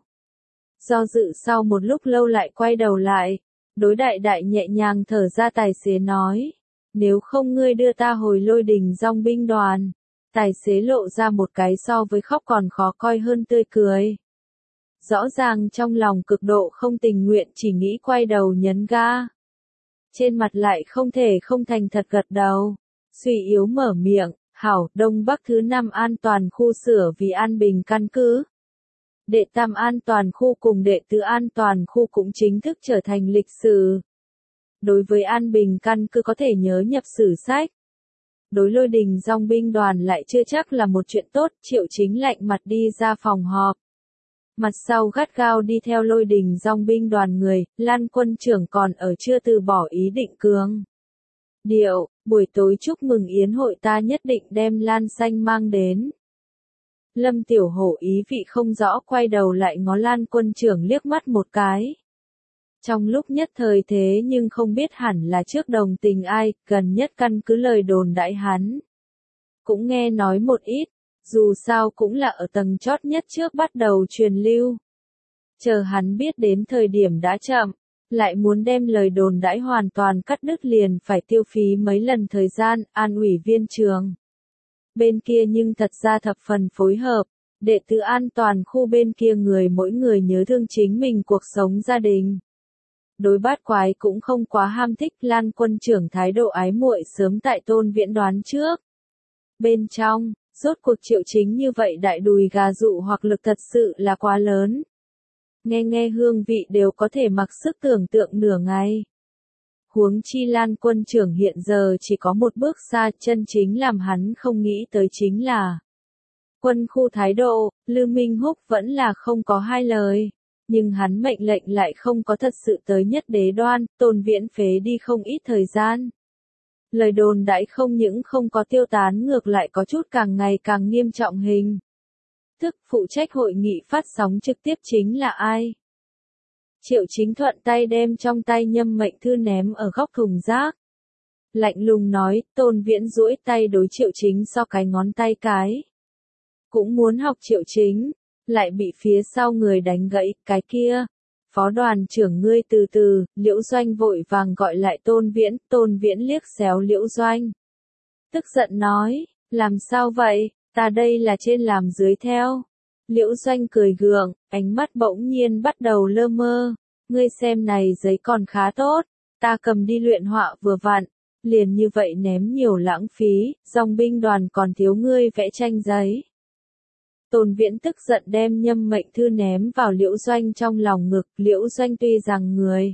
Do dự sau một lúc lâu lại quay đầu lại, đối đại đại nhẹ nhàng thở ra tài xế nói, nếu không ngươi đưa ta hồi Lôi Đình dòng binh đoàn. Tài xế lộ ra một cái so với khóc còn khó coi hơn tươi cười. Rõ ràng trong lòng cực độ không tình nguyện chỉ nghĩ quay đầu nhấn ga. Trên mặt lại không thể không thành thật gật đầu. Suy yếu mở miệng, hảo, Đông Bắc thứ 5 an toàn khu sửa vì an bình căn cứ. Đệ tam an toàn khu cùng đệ tứ an toàn khu cũng chính thức trở thành lịch sử. Đối với an bình căn cứ có thể nhớ nhập sử sách. Đối Lôi Đình dòng binh đoàn lại chưa chắc là một chuyện tốt, Triệu Chính lạnh mặt đi ra phòng họp. Mặt sau gắt gao đi theo Lôi Đình dòng binh đoàn người, Lan quân trưởng còn ở chưa từ bỏ ý định cường. Điệu, buổi tối chúc mừng yến hội ta nhất định đem Lan Xanh mang đến. Lâm Tiểu Hổ ý vị không rõ quay đầu lại ngó Lan Quân trưởng liếc mắt một cái. Trong lúc nhất thời thế nhưng không biết hẳn là trước đồng tình ai, gần nhất căn cứ lời đồn đại hắn. Cũng nghe nói một ít, dù sao cũng là ở tầng chót nhất trước bắt đầu truyền lưu. Chờ hắn biết đến thời điểm đã chậm, lại muốn đem lời đồn đãi hoàn toàn cắt đứt liền phải tiêu phí mấy lần thời gian, an ủy viên trường. Bên kia nhưng thật ra thập phần phối hợp, đệ tử an toàn khu bên kia mỗi người nhớ thương chính mình cuộc sống gia đình. Đối bát quái cũng không quá ham thích, Lan Quân trưởng thái độ ái muội sớm tại Tôn Viễn đoán trước. Bên trong, rốt cuộc Triệu Chính như vậy đại đùi gà dụ hoặc lực thật sự là quá lớn. Nghe hương vị đều có thể mặc sức tưởng tượng nửa ngày. Huống chi Lan Quân trưởng hiện giờ chỉ có một bước xa, chân chính làm hắn không nghĩ tới chính là quân khu thái độ, Lư Minh Húc vẫn là không có hai lời. Nhưng hắn mệnh lệnh lại không có thật sự tới nhất đế đoan, Tôn Viễn phế đi không ít thời gian. Lời đồn đãi không những không có tiêu tán ngược lại có chút càng ngày càng nghiêm trọng hình. Tức phụ trách hội nghị phát sóng trực tiếp chính là ai? Triệu Chính thuận tay đem trong tay nhâm mệnh thư ném ở góc thùng rác. Lạnh lùng nói, Tôn Viễn duỗi tay đối Triệu Chính so cái ngón tay cái. Cũng muốn học Triệu Chính, lại bị phía sau người đánh gãy, cái kia. Phó đoàn trưởng ngươi từ từ, Liễu Doanh vội vàng gọi lại Tôn Viễn liếc xéo Liễu Doanh. Tức giận nói, làm sao vậy, ta đây là trên làm dưới theo. Liễu Doanh cười gượng, ánh mắt bỗng nhiên bắt đầu lơ mơ. Ngươi xem này giấy còn khá tốt, ta cầm đi luyện họa vừa vặn, liền như vậy ném nhiều lãng phí, dòng binh đoàn còn thiếu ngươi vẽ tranh giấy. Tôn Viễn tức giận đem nhâm mệnh thư ném vào Liễu Doanh trong lòng ngực, Liễu Doanh tuy rằng người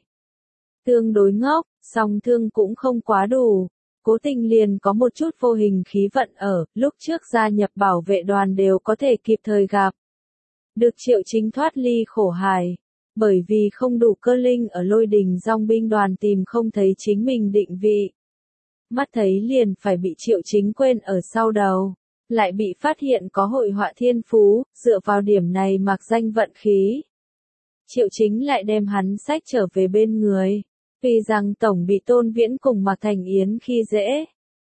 tương đối ngốc, song thương cũng không quá đủ. Cố tình liền có một chút vô hình khí vận ở, lúc trước gia nhập bảo vệ đoàn đều có thể kịp thời gặp. Được Triệu Chính thoát ly khổ hài, bởi vì không đủ cơ linh ở Lôi Đình dòng binh đoàn tìm không thấy chính mình định vị. Mắt thấy liền phải bị Triệu Chính quên ở sau đầu, lại bị phát hiện có hội họa thiên phú, dựa vào điểm này mặc danh vận khí. Triệu Chính lại đem hắn sách trở về bên người. Vì rằng tổng bị Tôn Viễn cùng Mạc Thành Yến khi dễ.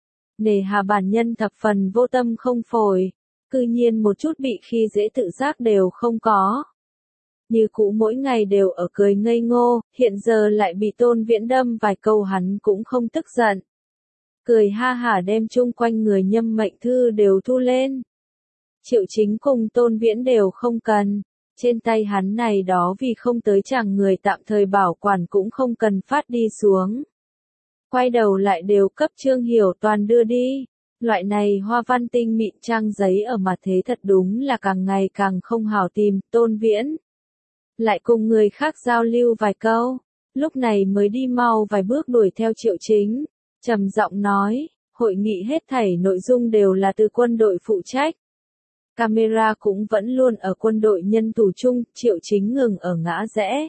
Nề hà bản nhân thập phần vô tâm không phổi, cư nhiên một chút bị khi dễ tự giác đều không có. Như cũ mỗi ngày đều ở cười ngây ngô, hiện giờ lại bị Tôn Viễn đâm vài câu hắn cũng không tức giận. Cười ha hả đem chung quanh người nhâm mệnh thư đều thu lên. Triệu Chính cùng Tôn Viễn đều không cần. Trên tay hắn này đó vì không tới chẳng người tạm thời bảo quản cũng không cần phát đi xuống. Quay đầu lại đều cấp Trương Hiểu Toàn đưa đi. Loại này hoa văn tinh mịn trang giấy ở mặt thế thật đúng là càng ngày càng không hảo tìm. Tôn Viễn lại cùng người khác giao lưu vài câu, lúc này mới đi mau vài bước đuổi theo Triệu Chính, trầm giọng nói, hội nghị hết thảy nội dung đều là từ quân đội phụ trách. Camera cũng vẫn luôn ở quân đội nhân thủ chung, Triệu Chính ngừng ở ngã rẽ.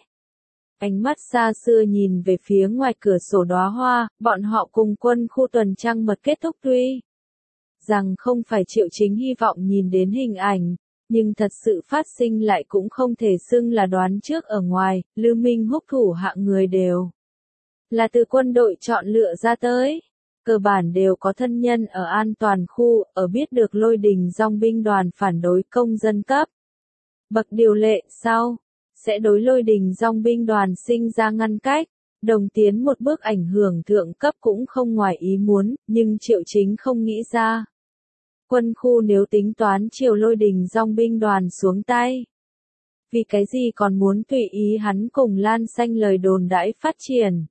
Ánh mắt xa xưa nhìn về phía ngoài cửa sổ đóa hoa, bọn họ cùng quân khu tuần trăng mật kết thúc tuy rằng không phải Triệu Chính hy vọng nhìn đến hình ảnh, nhưng thật sự phát sinh lại cũng không thể xưng là đoán trước ở ngoài, Lư Minh Húc thủ hạng người đều là từ quân đội chọn lựa ra tới. Cơ bản đều có thân nhân ở an toàn khu, ở biết được Lôi Đình dòng binh đoàn phản đối công dân cấp. Bậc điều lệ sau, sẽ đối Lôi Đình dòng binh đoàn sinh ra ngăn cách, đồng tiến một bước ảnh hưởng thượng cấp cũng không ngoài ý muốn, nhưng Triệu Chính không nghĩ ra. Quân khu nếu tính toán chiều Lôi Đình dòng binh đoàn xuống tay. Vì cái gì còn muốn tùy ý hắn cùng Lan Xanh lời đồn đãi phát triển.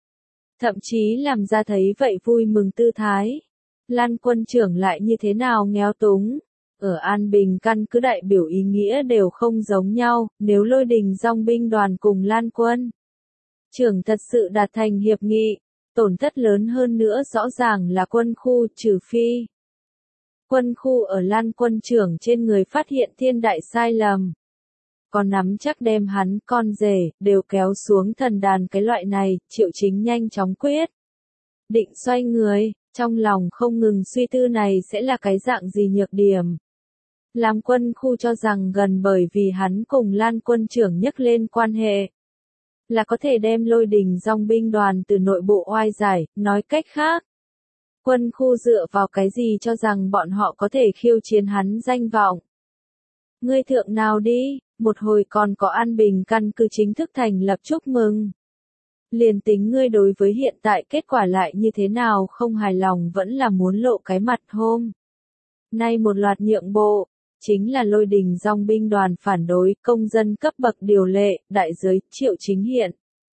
Thậm chí làm ra thấy vậy vui mừng tư thái. Lan Quân trưởng lại như thế nào nghèo túng. Ở An Bình căn cứ đại biểu ý nghĩa đều không giống nhau, nếu Lôi Đình dòng binh đoàn cùng Lan Quân trưởng thật sự đạt thành hiệp nghị, tổn thất lớn hơn nữa rõ ràng là quân khu, trừ phi quân khu ở Lan Quân trưởng trên người phát hiện thiên đại sai lầm. Còn nắm chắc đem hắn, con rể, đều kéo xuống thần đàn cái loại này, Triệu Chính nhanh chóng quyết. Định xoay người, trong lòng không ngừng suy tư này sẽ là cái dạng gì nhược điểm. Làm quân khu cho rằng gần bởi vì hắn cùng Lan quân trưởng nhắc lên quan hệ, là có thể đem Lôi Đình dòng binh đoàn từ nội bộ oai giải, nói cách khác. Quân khu dựa vào cái gì cho rằng bọn họ có thể khiêu chiến hắn danh vọng. Ngươi thượng nào đi, một hồi còn có An Bình căn cứ chính thức thành lập chúc mừng. Liền tính ngươi đối với hiện tại kết quả lại như thế nào không hài lòng vẫn là muốn lộ cái mặt hôm. Nay một loạt nhượng bộ, chính là Lôi Đình dòng binh đoàn phản đối công dân cấp bậc điều lệ, đại giới, Triệu Chính hiện.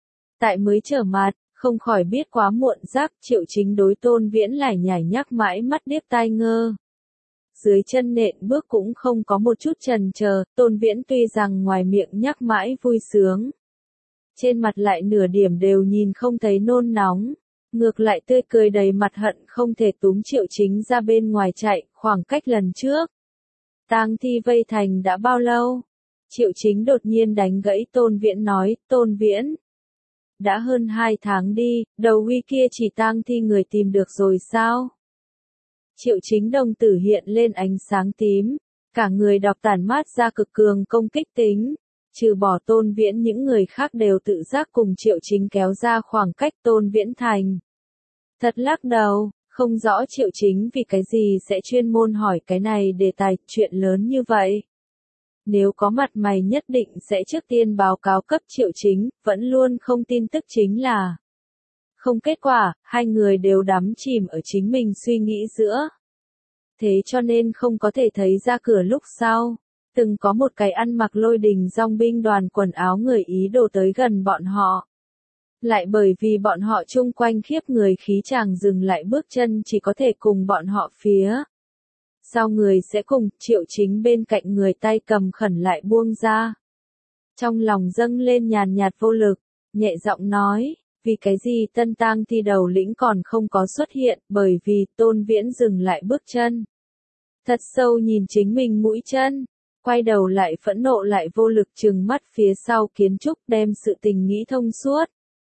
Tại mới trở mặt, không khỏi biết quá muộn giác, Triệu Chính đối Tôn Viễn lải nhải nhắc mãi mắt điếc tai ngơ. Dưới chân nện bước cũng không có một chút chần chờ, Tôn Viễn tuy rằng ngoài miệng nhắc mãi vui sướng. Trên mặt lại nửa điểm đều nhìn không thấy nôn nóng, ngược lại tươi cười đầy mặt hận không thể túm Triệu Chính ra bên ngoài chạy, khoảng cách lần trước. Tang thi vây thành đã bao lâu? Triệu Chính đột nhiên đánh gãy Tôn Viễn nói, Tôn Viễn. Đã hơn 2 tháng đi, đầu huy kia chỉ tang thi người tìm được rồi sao? Triệu Chính đồng tử hiện lên ánh sáng tím, cả người đọc tản mát ra cực cường công kích tính. Trừ bỏ Tôn Viễn những người khác đều tự giác cùng Triệu Chính kéo ra khoảng cách Tôn Viễn thành. Thật lắc đầu, không rõ Triệu Chính vì cái gì sẽ chuyên môn hỏi cái này đề tài chuyện lớn như vậy. Nếu có mặt mày nhất định sẽ trước tiên báo cáo cấp Triệu Chính, vẫn luôn không tin tức chính là. Không kết quả, hai người đều đắm chìm ở chính mình suy nghĩ giữa. Thế cho nên không có thể thấy ra cửa lúc sau. Từng có một cái ăn mặc Lôi Đình dòng binh đoàn quần áo người Ý đồ tới gần bọn họ. Lại bởi vì bọn họ chung quanh khiếp người khí chàng dừng lại bước chân chỉ có thể cùng bọn họ phía. Sau người sẽ cùng Triệu Chính bên cạnh người tay cầm khẩn lại buông ra. Trong lòng dâng lên nhàn nhạt vô lực, nhẹ giọng nói, vì cái gì Tân Tang thi đầu lĩnh còn không có xuất hiện bởi vì Tôn Viễn dừng lại bước chân. Thật sâu nhìn chính mình mũi chân. Quay đầu lại phẫn nộ lại vô lực trừng mắt phía sau kiến trúc đem sự tình nghĩ thông suốt.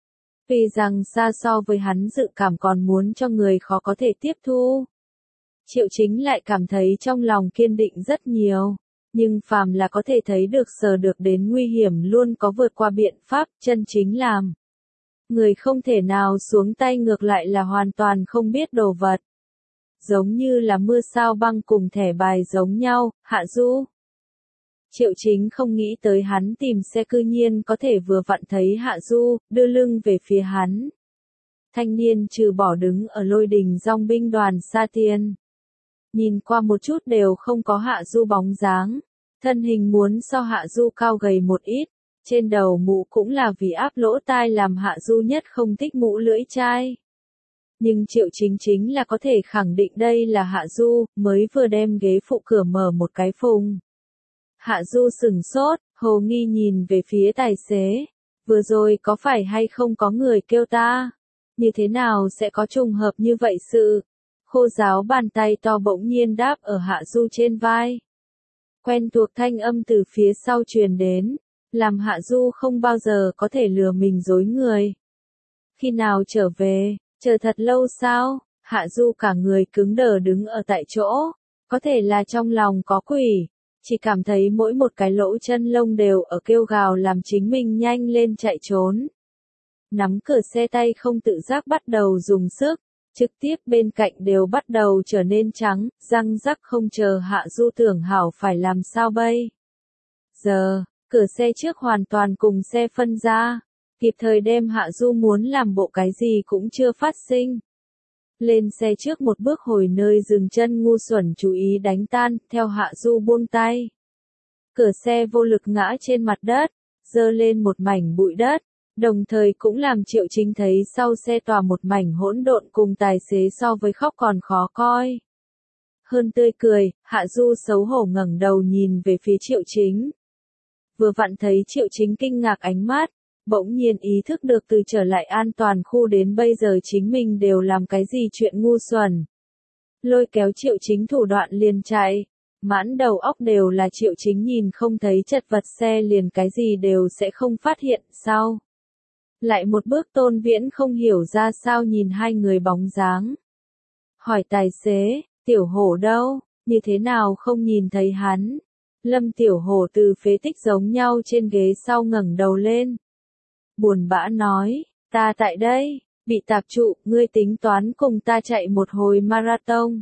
Vì rằng xa so với hắn dự cảm còn muốn cho người khó có thể tiếp thu. Triệu Chính lại cảm thấy trong lòng kiên định rất nhiều, nhưng phàm là có thể thấy được sờ được đến nguy hiểm luôn có vượt qua biện pháp chân chính làm. Người không thể nào xuống tay ngược lại là hoàn toàn không biết đồ vật. Giống như là mưa sao băng cùng thẻ bài giống nhau, Hạ Du. Triệu Chính không nghĩ tới hắn tìm xe cư nhiên có thể vừa vặn thấy Hạ Du, đưa lưng về phía hắn. Thanh niên trừ bỏ đứng ở Lôi Đình dòng binh đoàn Sa Tiên. Nhìn qua một chút đều không có Hạ Du bóng dáng. Thân hình muốn so Hạ Du cao gầy một ít. Trên đầu mũ cũng là vì áp lỗ tai làm Hạ Du nhất không thích mũ lưỡi chai. Nhưng Triệu Chính chính là có thể khẳng định đây là Hạ Du, mới vừa đem ghế phụ cửa mở một cái phùng. Hạ Du sửng sốt, hồ nghi nhìn về phía tài xế. Vừa rồi có phải hay không có người kêu ta? Như thế nào sẽ có trùng hợp như vậy sự? Khô ráo bàn tay to bỗng nhiên đáp ở Hạ Du trên vai. Quen thuộc thanh âm từ phía sau truyền đến, làm Hạ Du không bao giờ có thể lừa mình dối người. Khi nào trở về, chờ thật lâu sao? Hạ Du cả người cứng đờ đứng ở tại chỗ, có thể là trong lòng có quỷ. Chỉ cảm thấy mỗi một cái lỗ chân lông đều ở kêu gào làm chính mình nhanh lên chạy trốn. Nắm cửa xe tay không tự giác bắt đầu dùng sức, trực tiếp bên cạnh đều bắt đầu trở nên trắng, răng rắc không chờ Hạ Du tưởng hảo phải làm sao bây. Giờ, cửa xe trước hoàn toàn cùng xe phân ra, kịp thời đem Hạ Du muốn làm bộ cái gì cũng chưa phát sinh. Lên xe trước một bước hồi nơi dừng chân ngu xuẩn chú ý đánh tan, theo Hạ Du buông tay. Cửa xe vô lực ngã trên mặt đất, dơ lên một mảnh bụi đất, đồng thời cũng làm Triệu Chính thấy sau xe tòa một mảnh hỗn độn cùng tài xế so với khóc còn khó coi. Hơn tươi cười, Hạ Du xấu hổ ngẩng đầu nhìn về phía Triệu Chính. Vừa vặn thấy Triệu Chính kinh ngạc ánh mắt, bỗng nhiên ý thức được từ trở lại an toàn khu đến bây giờ chính mình đều làm cái gì chuyện ngu xuẩn. Lôi kéo Triệu Chính thủ đoạn liền chạy, mãn đầu óc đều là Triệu Chính nhìn không thấy chật vật xe liền cái gì đều sẽ không phát hiện sao. Lại một bước Tôn Viễn không hiểu ra sao nhìn hai người bóng dáng. Hỏi tài xế, tiểu hổ đâu? như thế nào không nhìn thấy hắn. Lâm Tiểu Hổ từ phế tích giống nhau trên ghế sau ngẩng đầu lên. Buồn bã nói, ta tại đây, bị tạp trụ, ngươi tính toán cùng ta chạy một hồi marathon.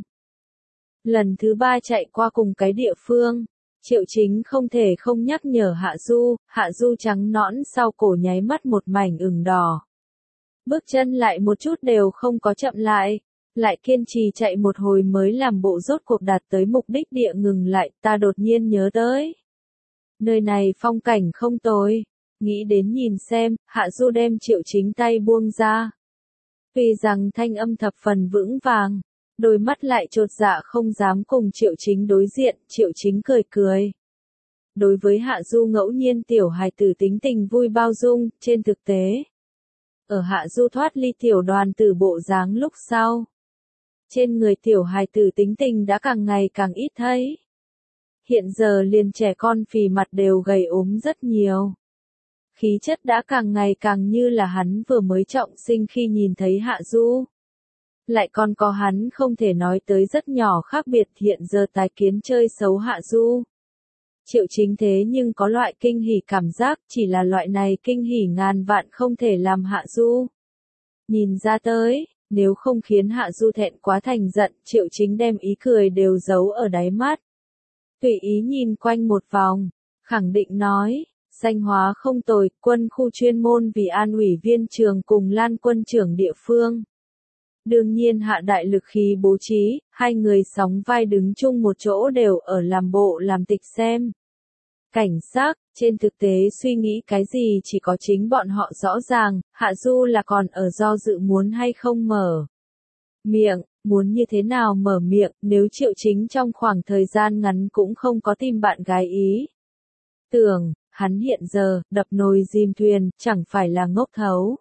Lần thứ 3 chạy qua cùng cái địa phương, Triệu Chính không thể không nhắc nhở Hạ Du trắng nõn sau cổ nháy mắt một mảnh ửng đỏ. Bước chân lại một chút đều không có chậm lại kiên trì chạy một hồi mới làm bộ rốt cuộc đạt tới mục đích địa ngừng lại, ta đột nhiên nhớ tới. Nơi này phong cảnh không tồi, nghĩ đến nhìn xem, Hạ Du đem Triệu Chính tay buông ra. Tuy rằng thanh âm thập phần vững vàng, đôi mắt lại chột dạ không dám cùng Triệu Chính đối diện, Triệu Chính cười cười. Đối với Hạ Du ngẫu nhiên tiểu hài tử tính tình vui bao dung, trên thực tế. Ở Hạ Du thoát ly tiểu đoàn tử bộ dáng lúc sau. Trên người tiểu hài tử tính tình đã càng ngày càng ít thấy. Hiện giờ liền trẻ con phì mặt đều gầy ốm rất nhiều. Khí chất đã càng ngày càng như là hắn vừa mới trọng sinh khi nhìn thấy Hạ Du. Lại còn có hắn không thể nói tới rất nhỏ khác biệt hiện giờ tái kiến chơi xấu Hạ Du. Triệu Chính thế nhưng có loại kinh hỉ cảm giác, chỉ là loại này kinh hỉ ngàn vạn không thể làm Hạ Du nhìn ra tới, nếu không khiến Hạ Du thẹn quá thành giận, Triệu Chính đem ý cười đều giấu ở đáy mắt. Tùy ý nhìn quanh một vòng, khẳng định nói, danh hóa không tồi, quân khu chuyên môn vì an ủy viên trường cùng Lan quân trưởng địa phương. Đương nhiên hạ đại lực khí bố trí, hai người sóng vai đứng chung một chỗ đều ở làm bộ làm tịch xem. Cảnh giác, trên thực tế suy nghĩ cái gì chỉ có chính bọn họ rõ ràng, Hạ Du là còn ở do dự muốn hay không mở miệng, muốn như thế nào mở miệng, nếu Triệu Chính trong khoảng thời gian ngắn cũng không có tìm bạn gái ý. Tưởng, hắn hiện giờ, đập nồi dìm thuyền, chẳng phải là ngốc thấu.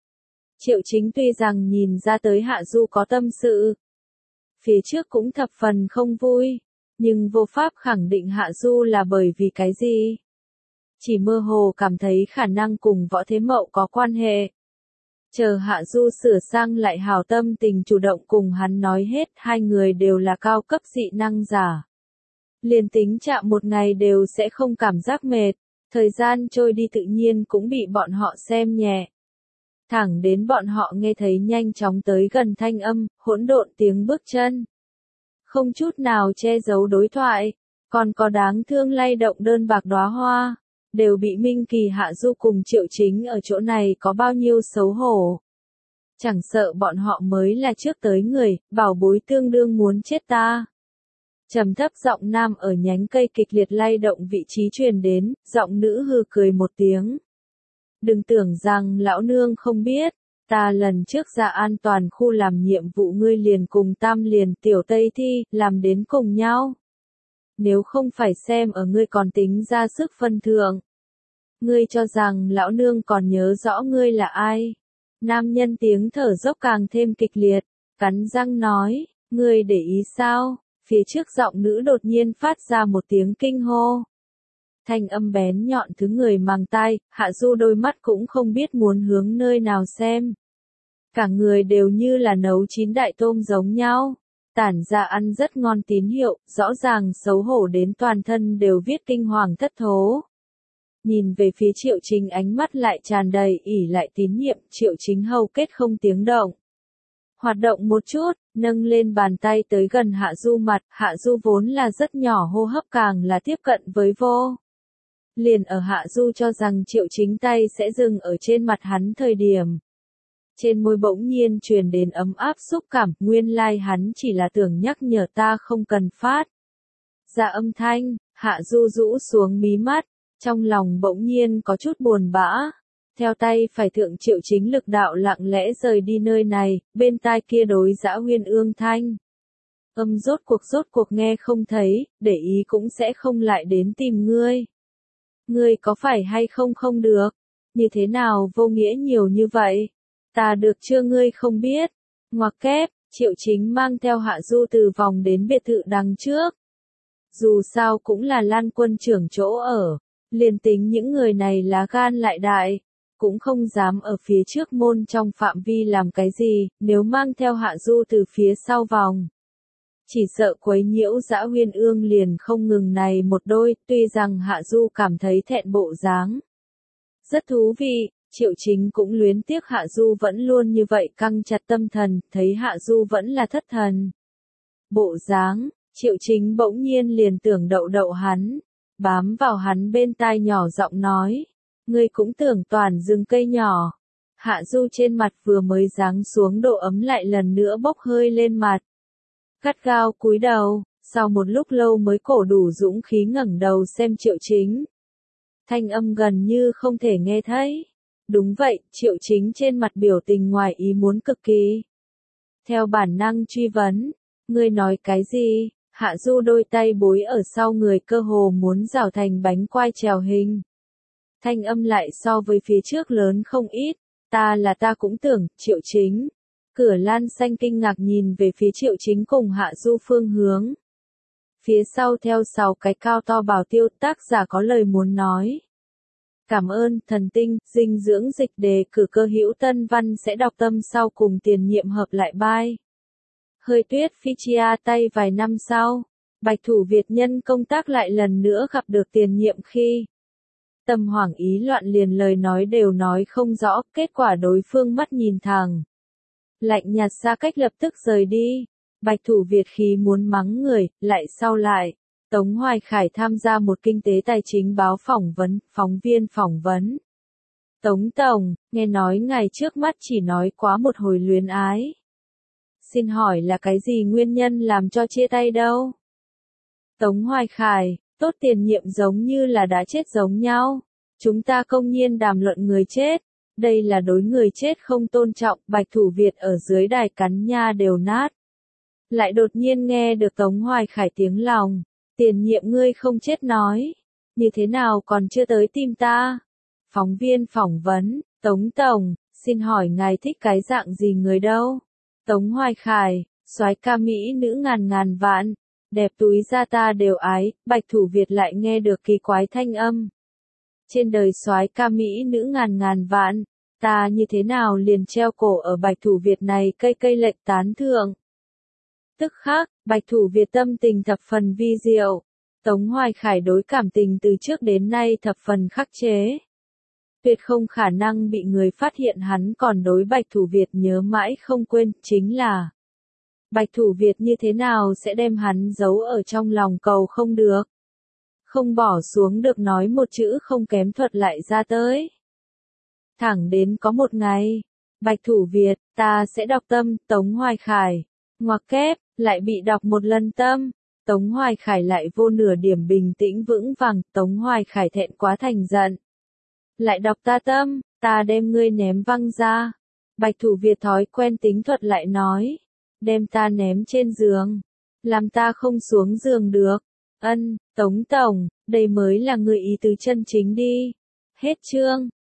Triệu Chính tuy rằng nhìn ra tới Hạ Du có tâm sự, phía trước cũng thập phần không vui, nhưng vô pháp khẳng định Hạ Du là bởi vì cái gì. Chỉ mơ hồ cảm thấy khả năng cùng Võ Thế Mậu có quan hệ. Chờ Hạ Du sửa sang lại hào tâm tình chủ động cùng hắn nói hết, hai người đều là cao cấp dị năng giả. Liền tính chạm một ngày đều sẽ không cảm giác mệt, thời gian trôi đi tự nhiên cũng bị bọn họ xem nhẹ. Thẳng đến bọn họ nghe thấy nhanh chóng tới gần thanh âm, hỗn độn tiếng bước chân. Không chút nào che giấu đối thoại, còn có đáng thương lay động đơn bạc đóa hoa, đều bị Minh Kỳ Hạ Du cùng Triệu Chính ở chỗ này có bao nhiêu xấu hổ. Chẳng sợ bọn họ mới là trước tới người, bảo bối tương đương muốn chết ta. Trầm thấp giọng nam ở nhánh cây kịch liệt lay động vị trí truyền đến, giọng nữ hừ cười một tiếng. Đừng tưởng rằng lão nương không biết, ta lần trước ra an toàn khu làm nhiệm vụ ngươi liền cùng Tam liền tiểu Tây Thi, làm đến cùng nhau. Nếu không phải xem ở ngươi còn tính ra sức phân thượng. Ngươi cho rằng lão nương còn nhớ rõ ngươi là ai. Nam nhân tiếng thở dốc càng thêm kịch liệt, cắn răng nói, ngươi để ý sao? Phía trước giọng nữ đột nhiên phát ra một tiếng kinh hô. Thanh âm bén nhọn thứ người màng tai, Hạ Du đôi mắt cũng không biết muốn hướng nơi nào xem. Cả người đều như là nấu chín đại tôm giống nhau, tản ra ăn rất ngon tín hiệu, rõ ràng xấu hổ đến toàn thân đều viết kinh hoàng thất thố. Nhìn về phía Triệu Chính ánh mắt lại tràn đầy ỉ lại tín nhiệm, Triệu Chính hầu kết không tiếng động. Hoạt động một chút, nâng lên bàn tay tới gần Hạ Du mặt, Hạ Du vốn là rất nhỏ hô hấp càng là tiếp cận với vô. Liền ở Hạ Du cho rằng Triệu Chính tay sẽ dừng ở trên mặt hắn thời điểm. Trên môi bỗng nhiên truyền đến ấm áp xúc cảm, nguyên lai hắn chỉ là tưởng nhắc nhở ta không cần phát. Ra âm thanh, Hạ Du rũ xuống mí mắt, trong lòng bỗng nhiên có chút buồn bã. Theo tay phải thượng Triệu Chính lực đạo lặng lẽ rời đi nơi này, bên tai kia đối dã huyên ương thanh. Rốt cuộc nghe không thấy, để ý cũng sẽ không lại đến tìm ngươi. Ngươi có phải hay không không được? Như thế nào vô nghĩa nhiều như vậy? Ta được chưa ngươi không biết? Ngoặc kép, Triệu Chính mang theo Hạ Du từ vòng đến biệt thự đằng trước. Dù sao cũng là Lan quân trưởng chỗ ở, liền tính những người này lá gan lại đại, cũng không dám ở phía trước môn trong phạm vi làm cái gì, nếu mang theo Hạ Du từ phía sau vòng. chỉ sợ quấy nhiễu Dã Uyên Ương liền không ngừng này một đôi, tuy rằng Hạ Du cảm thấy thẹn bộ dáng rất thú vị, Triệu Chính cũng luyến tiếc Hạ Du vẫn luôn như vậy căng chặt tâm thần, thấy Hạ Du vẫn là thất thần. Bộ dáng, Triệu Chính bỗng nhiên liền tưởng đậu đậu hắn, bám vào hắn bên tai nhỏ giọng nói, ngươi cũng tưởng toàn rừng cây nhỏ. Hạ Du trên mặt vừa mới giáng xuống độ ấm lại lần nữa bốc hơi lên mặt. Gắt gao cúi đầu, sau một lúc lâu mới cổ đủ dũng khí ngẩng đầu xem Triệu Chính. Thanh âm gần như không thể nghe thấy. Đúng vậy, Triệu Chính trên mặt biểu tình ngoài ý muốn cực kỳ. Theo bản năng truy vấn, ngươi nói cái gì? Hạ Du đôi tay bối ở sau người cơ hồ muốn rảo thành bánh quai trèo hình. Thanh âm lại so với phía trước lớn không ít, ta cũng tưởng, Triệu Chính. Cửa Lan Xanh kinh ngạc nhìn về phía Triệu Chính cùng Hạ Du phương hướng. Phía sau theo 6 cái cao to bảo tiêu, tác giả có lời muốn nói. Cảm ơn, thần tinh, dinh dưỡng dịch đề cử cơ hữu tân văn sẽ đọc tâm sau cùng tiền nhiệm hợp lại bye. Hơi tuyết phi chia tay vài năm sau, Bạch Thủ Việt nhân công tác lại lần nữa gặp được tiền nhiệm khi. Tâm hoảng ý loạn liền lời nói đều nói không rõ, kết quả đối phương mắt nhìn thẳng. Lạnh nhạt xa cách lập tức rời đi. Bạch Thủ Việt khí muốn mắng người, lại sau lại. Tống Hoài Khải tham gia một kinh tế tài chính báo phỏng vấn, phóng viên phỏng vấn. Tống Tổng, nghe nói ngày trước mắt chỉ nói quá một hồi luyến ái. Xin hỏi là cái gì nguyên nhân làm cho chia tay đâu? Tống Hoài Khải, tốt tiền nhiệm giống như là đã chết giống nhau. Chúng ta công nhiên đàm luận người chết. Đây là đối người chết không tôn trọng, Bạch Thủ Việt ở dưới đài cắn nha đều nát. Lại đột nhiên nghe được Tống Hoài Khải tiếng lòng. Tiền nhiệm ngươi không chết nói. Như thế nào còn chưa tới tìm ta? Phóng viên phỏng vấn, Tống Tổng, xin hỏi ngài thích cái dạng gì người đâu? Tống Hoài Khải, soái ca mỹ nữ ngàn ngàn vạn, đẹp túi ra ta đều ái, Bạch Thủ Việt lại nghe được kỳ quái thanh âm. Trên đời soái ca mỹ nữ ngàn ngàn vạn, ta như thế nào liền treo cổ ở Bạch Thủ Việt này cây lệnh tán thưởng. Tức khắc, Bạch Thủ Việt tâm tình thập phần vi diệu. Tống Hoài Khải đối cảm tình từ trước đến nay thập phần khắc chế. Tuyệt không khả năng bị người phát hiện hắn còn đối Bạch Thủ Việt nhớ mãi không quên, chính là Bạch Thủ Việt như thế nào sẽ đem hắn giấu ở trong lòng cầu không được. Không bỏ xuống được nói một chữ không kém thuật lại ra tới. Thẳng đến có một ngày, Bạch Thủ Việt, ta sẽ đọc tâm, Tống Hoài Khải, ngoặc kép, lại bị đọc một lần tâm. Tống Hoài Khải lại vô nửa điểm bình tĩnh vững vàng, Tống Hoài Khải thẹn quá thành giận. Lại đọc ta tâm, ta đem ngươi ném văng ra. Bạch Thủ Việt thói quen tính thuật lại nói, đem ta ném trên giường, làm ta không xuống giường được. Ân, Tống Tổng, đây mới là người ý tứ chân chính đi. Hết chương.